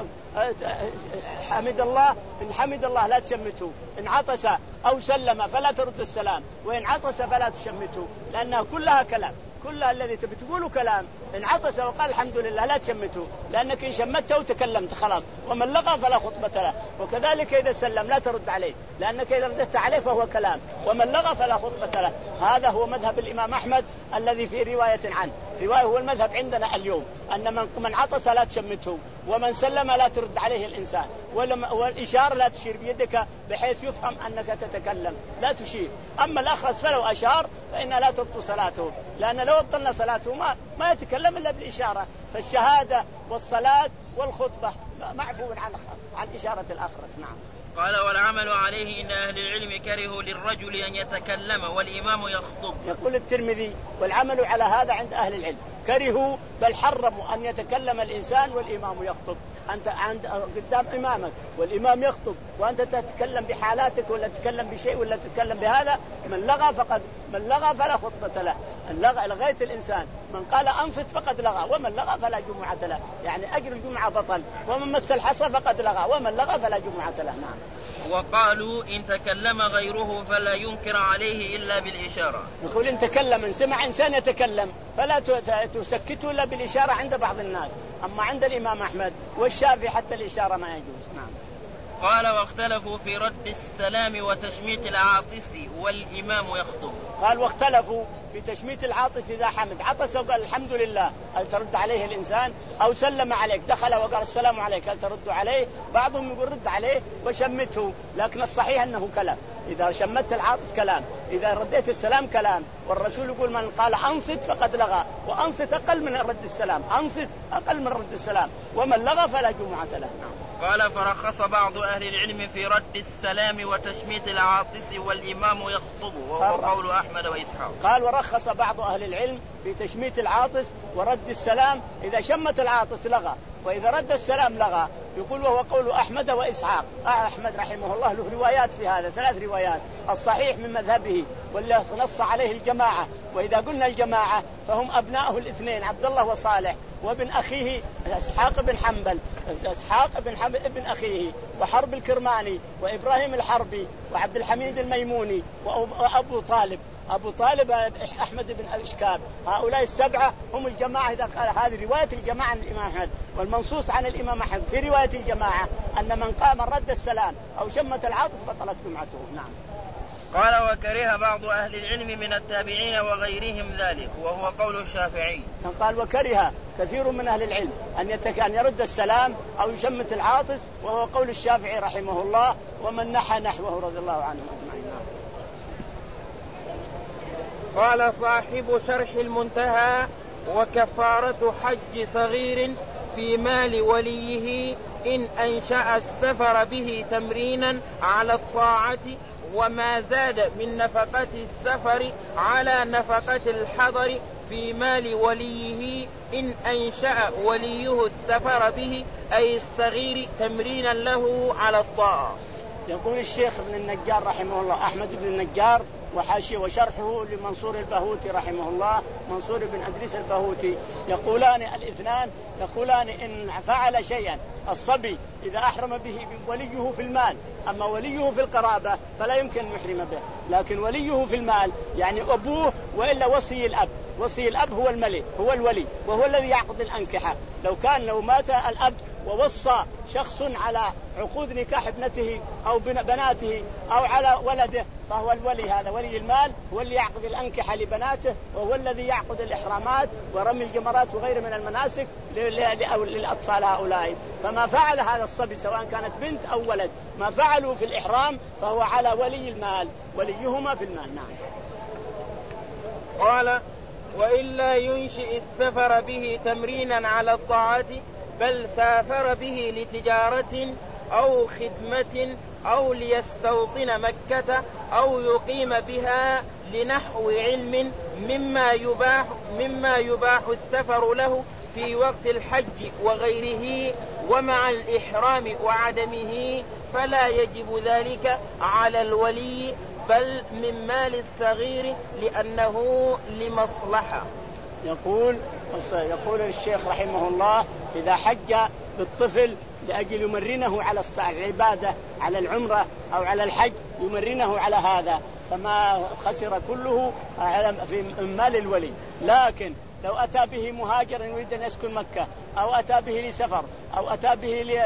حمد الله إن حمد الله لا تشمته، إن عطس أو سلم فلا ترد السلام، وإن عطس فلا تشمته، لأنها كلها كلام، كلها الذي تبي تقوله كلام. إن عطس وقال الحمد لله لا تشمته، لأنك إن شمته وتكلمت خلاص. ومن لغى فلا خطبة له. وكذلك إذا سلم لا ترد عليه، لأنك إذا ردت عليه فهو كلام. ومن لغى فلا خطبة له. هذا هو مذهب الإمام أحمد الذي في رواية عنه، رواية هو المذهب عندنا اليوم، أن من عطس لا تشمته، ومن سلم لا ترد عليه الإنسان، والإشارة لا تشير بيدك بحيث يفهم أنك تتكلم، لا تشير. أما الأخرس فلو أشار فإنها لا تبطل صلاته، لأن لو ابطلنا صلاته ما, ما يتكلم إلا بالإشارة. فالشهادة والصلاة والخطبة معفو عن عن إشارة الأخرس. نعم. قال والعمل عليه إن أهل العلم كرهوا للرجل أن يتكلم والإمام يخطب. يقول الترمذي والعمل على هذا عند أهل العلم، كرهوا بل حرموا أن يتكلم الإنسان والإمام يخطب. أنت عند قدام إمامك والإمام يخطب وأنت تتكلم بحالاتك ولا تتكلم بشيء ولا تتكلم بهذا، من لغى فقد من لغى فلا خطبة له. اللغة لغيت الإنسان، من قال أنصت فقد لغى، ومن لغى فلا جمعة له، يعني أجر الجمعة بطل. ومن مس الحصى فقد لغى، ومن لغى فلا جمعة له. نعم. وقالوا إن تكلم غيره فلا ينكر عليه إلا بالإشارة. يقول إن تكلم، إن سمع إنسان يتكلم فلا تسكته إلا بالإشارة عند بعض الناس، أما عند الإمام أحمد والشافعي حتى الإشارة ما يجوز. نعم. قال واختلفوا في رد السلام وتشميت العاطس والإمام يخطب. قال واختلفوا في تشميت العاطس إذا حمد عطس وقال الحمد لله، هل ترد عليه الإنسان؟ أو سلم عليك دخل وقال السلام عليك، هل ترد عليه؟ بعضهم يقول رد عليه وشمته، لكن الصحيح أنه كلام، إذا شمت العاطس كلام، إذا رديت السلام كلام. والرسول يقول من قال أنصت فقد لغى، وأنصت أقل من رد السلام، أنصت أقل من رد السلام، ومن لغى فلا جمعة له. قال فرخص بعض أهل العلم في رد السلام وتشميت العاطس والإمام يخطب، وهو قول أحمد وإسحاق. قال ورخص بعض أهل العلم في تشميت العاطس ورد السلام، إذا شمت العاطس لغى، وإذا رد السلام لغى. يقول وهو قول أحمد وإسحاق. أحمد رحمه الله له روايات في هذا، ثلاث روايات، الصحيح من مذهبه واللي نص عليه الجماعة. وإذا قلنا الجماعة فهم أبناؤه الاثنين عبد الله وصالح، وابن أخيه إسحاق بن حنبل، إسحاق بن حنبل ابن أخيه، وحرب الكرماني، وإبراهيم الحربي، وعبد الحميد الميموني، وأبو طالب أبو طالب أحمد بن أشكاب. هؤلاء السبعة هم الجماعة. إذا قال هذه رواية الجماعة عن الإمام أحمد، والمنصوص عن الإمام أحمد في رواية الجماعة أن من قام رد السلام أو شمت العاطس بطلت جمعته. نعم. قال وكره بعض أهل العلم من التابعين وغيرهم ذلك، وهو قول الشافعي. قال وكره كثير من أهل العلم أن يتك أن يرد السلام أو يشمت العاطس، وهو قول الشافعي رحمه الله ومن نحى نحوه رضي الله عنه أجمعين. قال صاحب شرح المنتهى وكفارة حج صغير في مال وليه إن أنشأ السفر به تمرينا على الطاعة، وما زاد من نفقة السفر على نفقة الحضر في مال وليه إن أنشأ وليه السفر به أي الصغير تمرينا له على الطاعة. يقول الشيخ ابن النجار رحمه الله أحمد بن النجار وحاشيه وشرحه لمنصور البهوتي رحمه الله، منصور بن أدريس البهوتي، يقولان الاثنان يقولان إن فعل شيئا الصبي إذا أحرم به وليه في المال، أما وليه في القرابة فلا يمكن أن يحرم به، لكن وليه في المال يعني أبوه وإلا وصي الأب. وصي الأب هو الملك، هو الولي، وهو الذي يعقد الأنكحة. لو كان لو مات الأب ووصى شخص على عقود نكاح ابنته أو بناته أو على ولده فهو الولي، هذا ولي المال، هو اللي يعقد الأنكحة لبناته، وهو الذي يعقد الإحرامات ورمي الجمرات وغيره من المناسك للأطفال هؤلاء. فما فعل هذا الصبي سواء كانت بنت أو ولد ما فعلوا في الإحرام فهو على ولي المال، وليهما في المال. نعم. قال وإلا ينشئ السفر به تمرينا على الطاعة، بل سافر به لتجارة أو خدمة أو ليستوطن مكة أو يقيم بها لنحو علم مما يباح, مما يباح السفر له في وقت الحج وغيره ومع الإحرام وعدمه، فلا يجب ذلك على الولي بل من مال الصغير لأنه لمصلحة. يقول يقول الشيخ رحمه الله إذا حج بالطفل لأجل يمرنه على العبادة على العمرة أو على الحج يمرنه على هذا فما خسر كله في مال الولي. لكن لو أتى به مهاجرا يريد أن يسكن مكة أو أتى به لسفر أو أتى به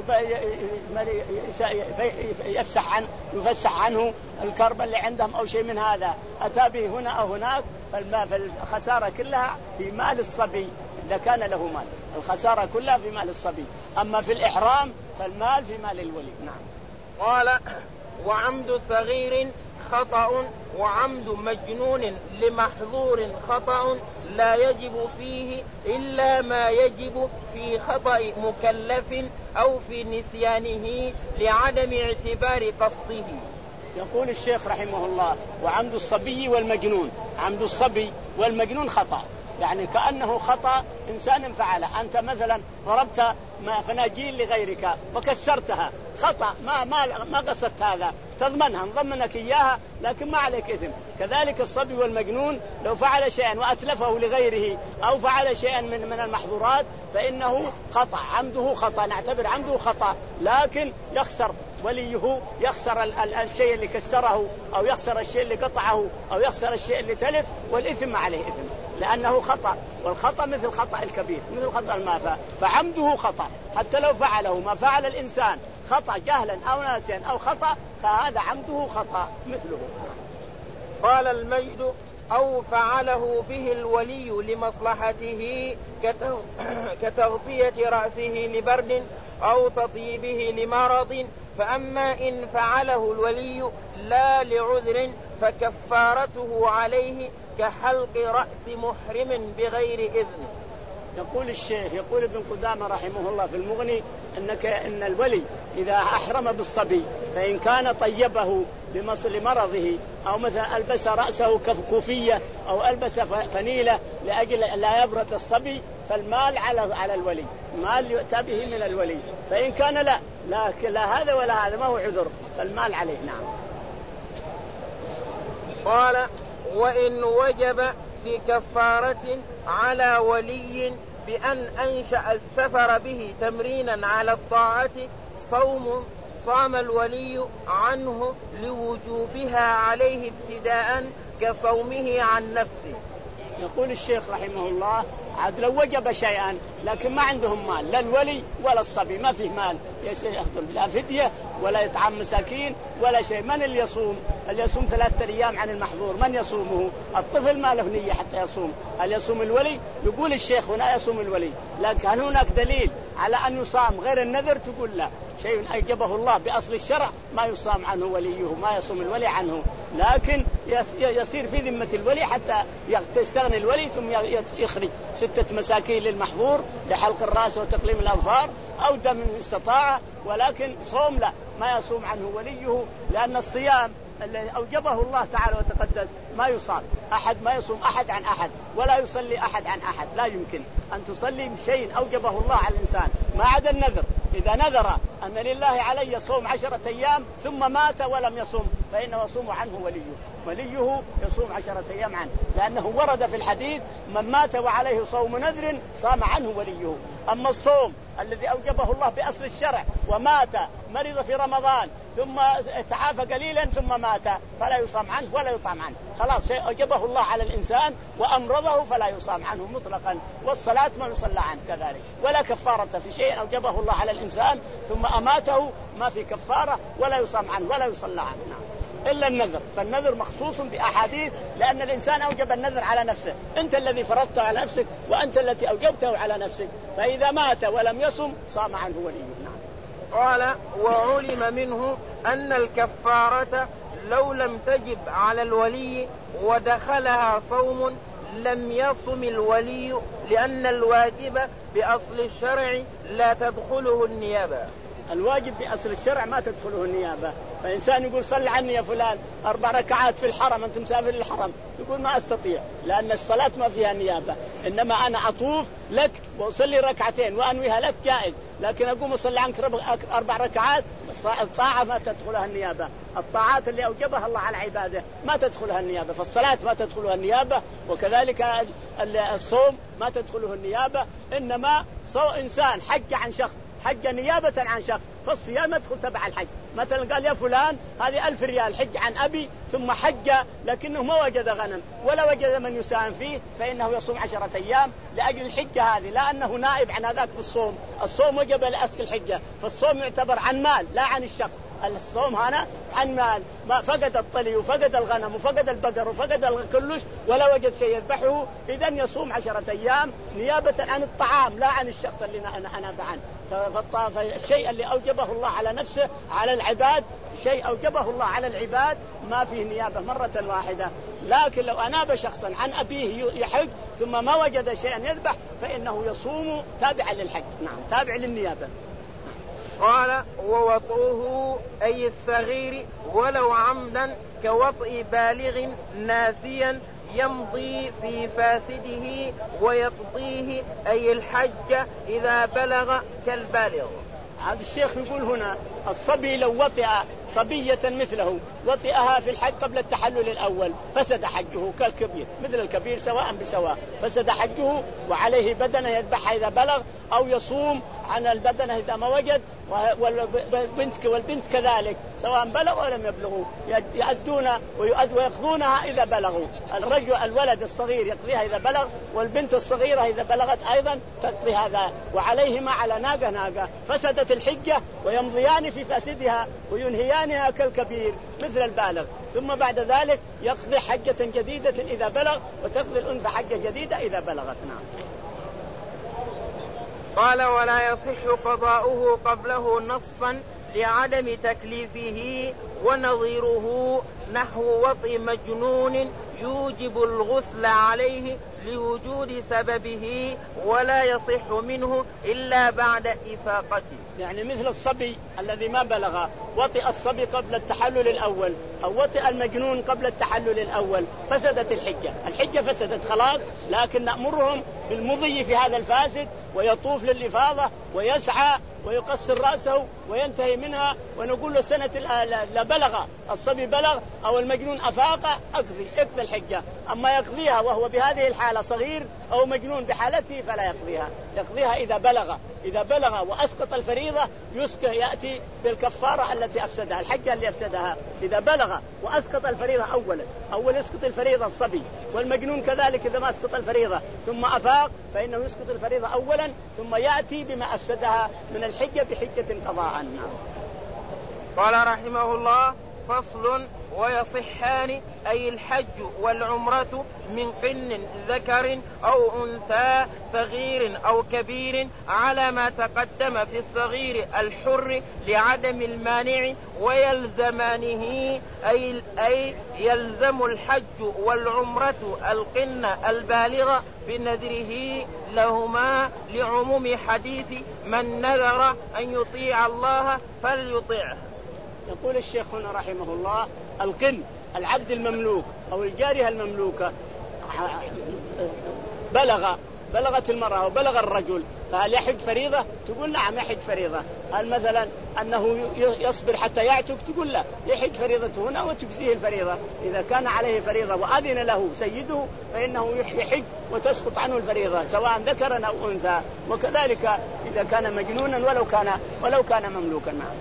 يفسح عنه يفسح عنه الكرب اللي عندهم أو شيء من هذا، أتى به هنا أو هناك، فالخسارة كلها في مال الصبي إذا كان له مال، الخسارة كلها في مال الصبي. أما في الإحرام فالمال في مال الولي. نعم. قال وعمد صغير خطأ وعمد مجنون لمحظور خطأ لا يجب فيه إلا ما يجب في خطأ مكلف أو في نسيانه لعدم اعتبار قصده. يقول الشيخ رحمه الله وعمد الصبي والمجنون، عمد الصبي والمجنون خطأ، يعني كأنه خطأ إنسان فعله. أنت مثلا ضربت فناجيل لغيرك وكسرتها، خطأ ما ما ما قصدت هذا، تضمنها نضمنك إياها لكن ما عليك إثم. كذلك الصبي والمجنون لو فعل شيئا وأتلفه لغيره أو فعل شيئا من من المحظورات فإنه خطأ، عمده خطأ، نعتبر عمده خطأ، لكن يخسر وليه، يخسر الشيء اللي كسره أو يخسر الشيء اللي قطعه أو يخسر الشيء اللي تلف، والإثم ما عليه إثم لأنه خطأ، والخطأ مثل خطأ الكبير مثل خطأ المافى، فعمده خطأ حتى لو فعله ما فعل الإنسان خطأ جهلا أو ناسيا أو خطأ فهذا عمده خطأ مثله. قال المجد أو فعله به الولي لمصلحته كتغطية رأسه لبرد أو تطيبه لمرض فأما إن فعله الولي لا لعذر فكفارته عليه كحلق رأس محرم بغير إذن. يقول الشيخ يقول ابن قدامة رحمه الله في المغني إنك إن الولي إذا أحرم بالصبي فإن كان طيبه لمرضه أو مثلا ألبس رأسه كوفية أو ألبس فنيلة لأجل لا يبرد الصبي فالمال على على الولي، مال يؤتى به من الولي. فإن كان لا لا, لا هذا ولا هذا ما هو عذر فالمال عليه. نعم. قال وإن وجب في كفارة على ولي بأن أنشأ السفر به تمرينا على الطاعة صوم صام الولي عنه لوجوبها عليه ابتداء كصومه عن نفسه. يقول الشيخ رحمه الله عاد لو وجب شيئا لكن ما عندهم مال لا الولي ولا الصبي ما فيه مال يأخذ لا فدية ولا يطعم مساكين ولا شيء، من اللي يصوم؟ اللي يصوم ثلاثة أيام عن المحظور من يصومه؟ الطفل ما له نية حتى يصوم. هل يصوم الولي؟ يقول الشيخ هنا يصوم الولي، لكن هل هناك دليل على أن يصام غير النذر؟ تقول لا، شيء أوجبه الله بأصل الشرع ما يصام عنه وليه، ما يصوم الولي عنه، لكن يصير في ذمة الولي حتى يستغني الولي ثم يخرج ستة مساكين للمحظور لحلق الرأس وتقليم الأظفار أو دم استطاع، ولكن صوم لا ما يصوم عنه وليه، لأن الصيام الذي أوجبه الله تعالى وتقدس ما يصام أحد، ما يصوم أحد عن أحد ولا يصلي أحد عن أحد، لا يمكن أن تصلي بشيء أوجبه الله على الإنسان ما عدا النذر. إذا نذر أن لله علي صوم عشرة أيام ثم مات ولم يصوم فإنه يصوم عنه وليه، وليه يصوم عشرة أيام عنه، لأنه ورد في الحديث من مات وعليه صوم نذر صام عنه وليه. أما الصوم الذي أوجبه الله بأصل الشرع ومات مرض في رمضان ثم تعافى قليلا ثم مات فلا يصام عنه ولا يطعم عنه، خلاص شيء أوجبه الله على الإنسان وأمرضه فلا يصام عنه مطلقا، والصلاة ما يصلى عنه كذلك، ولا كفارة في شيء أوجبه الله على الإنسان ثم أماته ما في كفارة ولا يصام عنه ولا يصلى عنه. نعم. إلا النذر، فالنذر مخصوص بأحاديث لأن الإنسان أوجب النذر على نفسه، أنت الذي فرضته على نفسك وأنت التي أوجبته على نفسك، فإذا مات ولم يصم صام عنه وليه. نعم. قال وعلم منه أن الكفارة لو لم تجب على الولي ودخلها صوم لم يصم الولي لأن الواجب بأصل الشرع لا تدخله النيابة. الواجب بأصل الشرع ما تدخله النيابة، فإنسان يقول صل عني يا فلان أربع ركعات في الحرم أنت مسافر للحرم، يقول ما أستطيع لأن الصلاة ما فيها نيابة، إنما أنا أطوف لك وأصلي ركعتين وأنويها لك جائز، لكن أقوم أصلي عنك أربع ركعات الطاعة ما تدخلها النيابة، الطاعات اللي أوجبها الله على عباده ما تدخلها النيابة، فالصلاة ما تدخلها النيابة، وكذلك الصوم ما تدخله النيابة، إنما إنسان حج عن شخص حج نيابة عن شخص فالصيام يدخل تبع الحج، مثلا قال يا فلان هذه ألف ريال حج عن أبي ثم حج لكنه ما وجد غنم ولا وجد من يساهم فيه فإنه يصوم عشرة أيام لأجل الحجة هذه، لا أنه نائب عن هذاك بالصوم، الصوم وجب لأسك الحجة، فالصوم يعتبر عن مال لا عن الشخص، الصوم هنا عن مال، ما فقد الطلي وفقد الغنم وفقد البقر وفقد كلش ولا وجد شيء يذبحه، إذن يصوم عشرة أيام نيابة عن الطعام لا عن الشخص اللي أنا أنا بعن. فالشيء اللي أوجبه الله على نفسه على العباد شيء أوجبه الله على العباد ما فيه نيابة مرة واحدة، لكن لو أناب شخصا عن أبيه يحج ثم ما وجد شيئا يذبح فإنه يصوم تابعا للحج. نعم تابع للنيابة. قال ووطئه أي الصغير ولو عمدا كوطئ بالغ ناسيا يمضي في فاسده ويقضيه أي الحج إذا بلغ كالبالغ. هذا الشيخ يقول هنا الصبي لو وطئ صبية مثله وطئها في الحج قبل التحلل الأول فسد حجه كالكبير، مثل الكبير سواء بسواء فسد حجه وعليه بدنة يذبحها إذا بلغ أو يصوم عن البدنة إذا ما وجد، والبنت والبنت كذلك سواء بلغوا ولم يبلغوا يؤدون ويقضونها إذا بلغوا، الرجل الولد الصغير يقضيها إذا بلغ والبنت الصغيرة إذا بلغت أيضا تقضي هذا، وعليهما على ناقة ناقة فسدت الحجة ويمضيان في فاسدها وينهيانها كالكبير مثل البالغ، ثم بعد ذلك يقضي حجة جديدة إذا بلغ وتقضي الأنثى حجة جديدة إذا بلغت. نعم. قال ولا يصح قضاؤه قبله نصا لعدم تكليفه، ونظيره نحو وطئ مجنون يوجب الغسل عليه لوجود سببه ولا يصح منه إلا بعد إفاقته. يعني مثل الصبي الذي ما بلغ، وطئ الصبي قبل التحلل الأول أو وطئ المجنون قبل التحلل الأول، فسدت الحجة. الحجة فسدت خلاص، لكن نأمرهم بالمضي في هذا الفاسد ويطوف للإفاضة ويسعى ويقصر رأسه وينتهي منها، ونقول له سنة لا بلغ الصبي بلغ أو المجنون أفاق أقضي اقضي الحجة. أما يقضيها وهو بهذه الحالة صغير أو مجنون بحالته فلا يقضيها، يقضيها إذا بلغ. إذا بلغ وأسقط الفريضة يسقط، يأتي بالكفارة التي أفسدها، الحجة اللي أفسدها. إذا بلغ وأسقط الفريضة أولا، أول يسقط الفريضة الصبي، والمجنون كذلك إذا ما أسقط الفريضة ثم أفاق فإنه يسقط الفريضة أولا ثم يأتي بما أفسدها من الحجة بحجة قضاء. قال رحمه الله: فصل: ويصحان أي الحج والعمرة من قن ذكر أو أنثى صغير أو كبير على ما تقدم في الصغير الحر لعدم المانع، ويلزمانه أي, أي يلزم الحج والعمرة القن البالغ بنذره لهما لعموم حديث من نذر أن يطيع الله فليطيعه. يقول الشيخ هنا رحمه الله: القن العبد المملوك أو الجارية المملوكة بلغ بلغت المرأة وبلغ الرجل، فهل يحج فريضة؟ تقول نعم يحج فريضة. هل مثلا أنه يصبر حتى يعتق؟ تقول لا، يحج فريضته هنا وتجزيه الفريضة. إذا كان عليه فريضة وأذن له سيده فإنه يحج وتسقط عنه الفريضة سواء ذكرا أو أنثى، وكذلك إذا كان مجنونا ولو كان ولو كان مملوكا. نعم.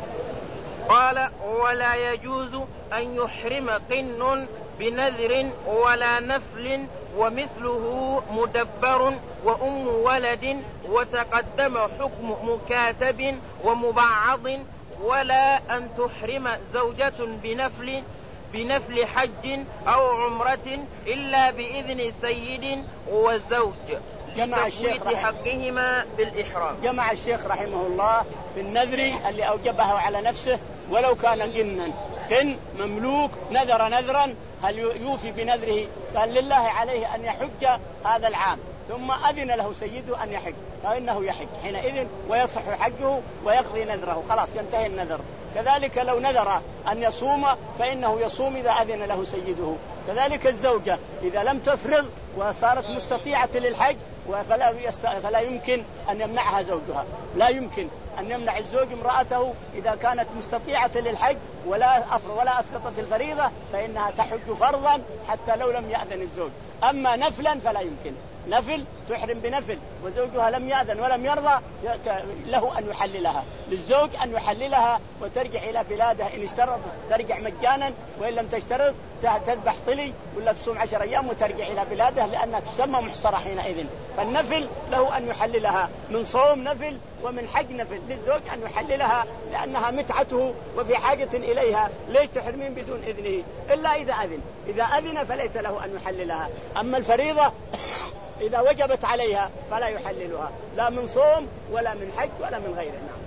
قال: ولا يجوز أن يحرم قن بنذر ولا نفل، ومثله مدبر وأم ولد، وتقدم حكم مكاتب ومبعض. ولا أن تحرم زوجة بنفل بنفل حج أو عمرة إلا بإذن سيد وزوج جمع الشيخ حقهما بالإحرام. جمع الشيخ رحمه الله في النذر اللي أوجبه على نفسه ولو كان جنا، قن مملوك نذر نذرا، هل يوفي بنذره؟ قال لله عليه أن يحج هذا العام ثم أذن له سيده أن يحج فإنه يحج حينئذ ويصح حجه ويقضي نذره، خلاص ينتهي النذر. كذلك لو نذر أن يصوم فإنه يصوم إذا أذن له سيده. كذلك الزوجة إذا لم تفرض وصارت مستطيعة للحج فلا, يست... فلا يمكن أن يمنعها زوجها، لا يمكن أن يمنع الزوج امرأته إذا كانت مستطيعة للحج ولا أفر ولا أسقطت الفريضة فإنها تحج فرضا حتى لو لم يأذن الزوج. أما نفلا فلا يمكن، نفل تحرم بنفل وزوجها لم يأذن ولم يرضى له أن يحللها، للزوج أن يحللها وترجع إلى بلادها، إن اشترط ترجع مجانا وإن لم تشترط تذبح طلي ولا تصوم عشر أيام وترجع إلى بلادها لأنها تسمى محصرة حينئذ. فالنفل له أن يحللها من صوم نفل ومن حج نفل، للزوج أن يحللها لأنها متعته وفي حاجة إليها. ليش تحرمين بدون إذنه؟ إلا إذا أذن، إذا أذن فليس له أن يحللها. أما الفريضة إذا وجبت عليها فلا يحللها لا من صوم ولا من حج ولا من غيره. نعم.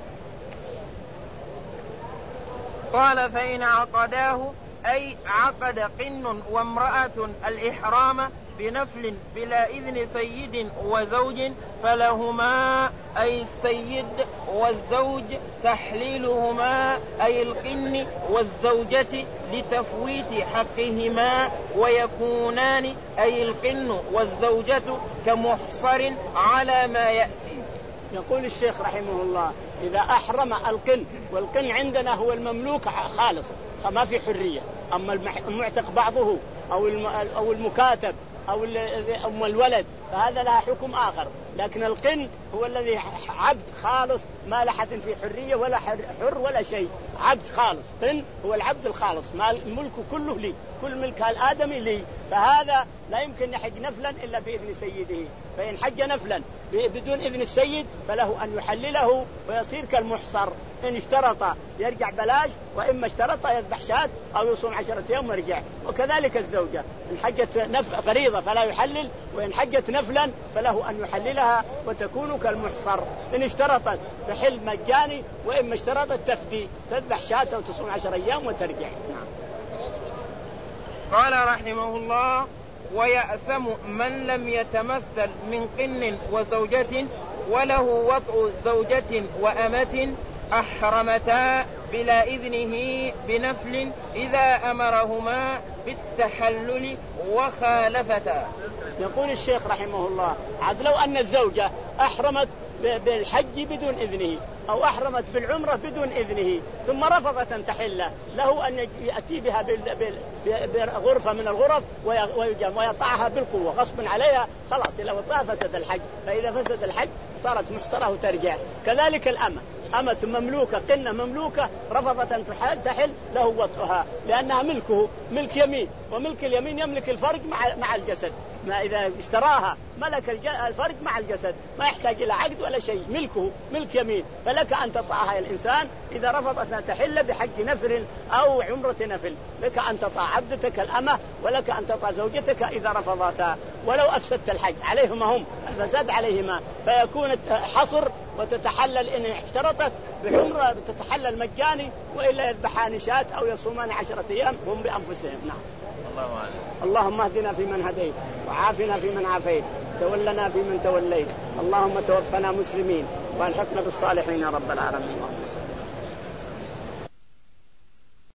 قال: فإن عقداه أي عقد قن وامرأة الإحرام بنفل بلا إذن سيد وزوج فلهما أي السيد والزوج تحليلهما أي القن والزوجة لتفويت حقهما، ويكونان أي القن والزوجة كمحصر على ما يأتي. يقول الشيخ رحمه الله: إذا أحرم القن، والقن عندنا هو المملوك خالص ما في حرية، أما المعتق بعضه أو المكاتب أو أم الولد فهذا لها حكم آخر، لكن القن هو الذي عبد خالص ما لحد في حرية ولا حر ولا شيء، عبد خالص. قن هو العبد الخالص، ما الملك كله لي، كل ملك الآدمي لي، فهذا لا يمكن يحج نفلا إلا بإذن سيده. فإن حج نفلا بدون إذن السيد فله أن يحلله ويصير كالمحصر. إن اشترط يرجع بلاش، وإما اشترط يذبح شاة أو يصوم عشرة أيام ويرجع. وكذلك الزوجة إن حجت نفل فريضة فلا يحلل، وإن حجت نفلا فله أن يحللها وتكون كالمحصر. إن اشترطت تحل مجاني، وإما اشترطت تفدي تذبح شاة أو تصوم عشرة أيام وترجع. نعم. قال رحمه الله: ويأثم من لم يتمثل من قن وزوجة وله وطء زوجة وأمة أحرمتا بلا إذنه بنفل إذا أمرهما بالتحلل وخالفتا. يقول الشيخ رحمه الله: عاد لو أن الزوجة أحرمت بالحج بدون إذنه أو أحرمت بالعمرة بدون إذنه ثم رفضت أن تحل، له أن يأتي بها بغرفة من الغرف ويطعها بالقوة غصب عليها، خلاص لو طاها فسد الحج. فإذا فسد الحج صارت محصرة وترجع. كذلك الأمة، أمة مملوكة قنة مملوكة رفضت أن تحل، له وطئها لأنها ملكه ملك يمين، وملك اليمين يملك الفرج مع مع الجسد. ما إذا اشتراها ملك الفرج مع الجسد، ما يحتاج إلى عقد ولا شيء، ملكه ملك يمين. فلك أن تطاعها الإنسان إذا رفضت أن تحل بحج نفل أو عمرة نفل، لك أن تطاع عبدتك الأمة، ولك أن تطاع زوجتك إذا رفضتها. ولو أفسدت الحج عليهما هم، الفساد عليهما، فيكون حصر وتتحلل إن احترطت بعمرة تتحلل مجاني، وإلا يذبحان شاة أو يصومان عشرة أيام هم بأنفسهم. نعم. الله أعلم. اللهم اهدنا فيمن هديت، وعافنا فيمن عافيت، تولنا فيمن توليت، اللهم توفنا مسلمين والحقنا بالصالحين يا رب العالمين.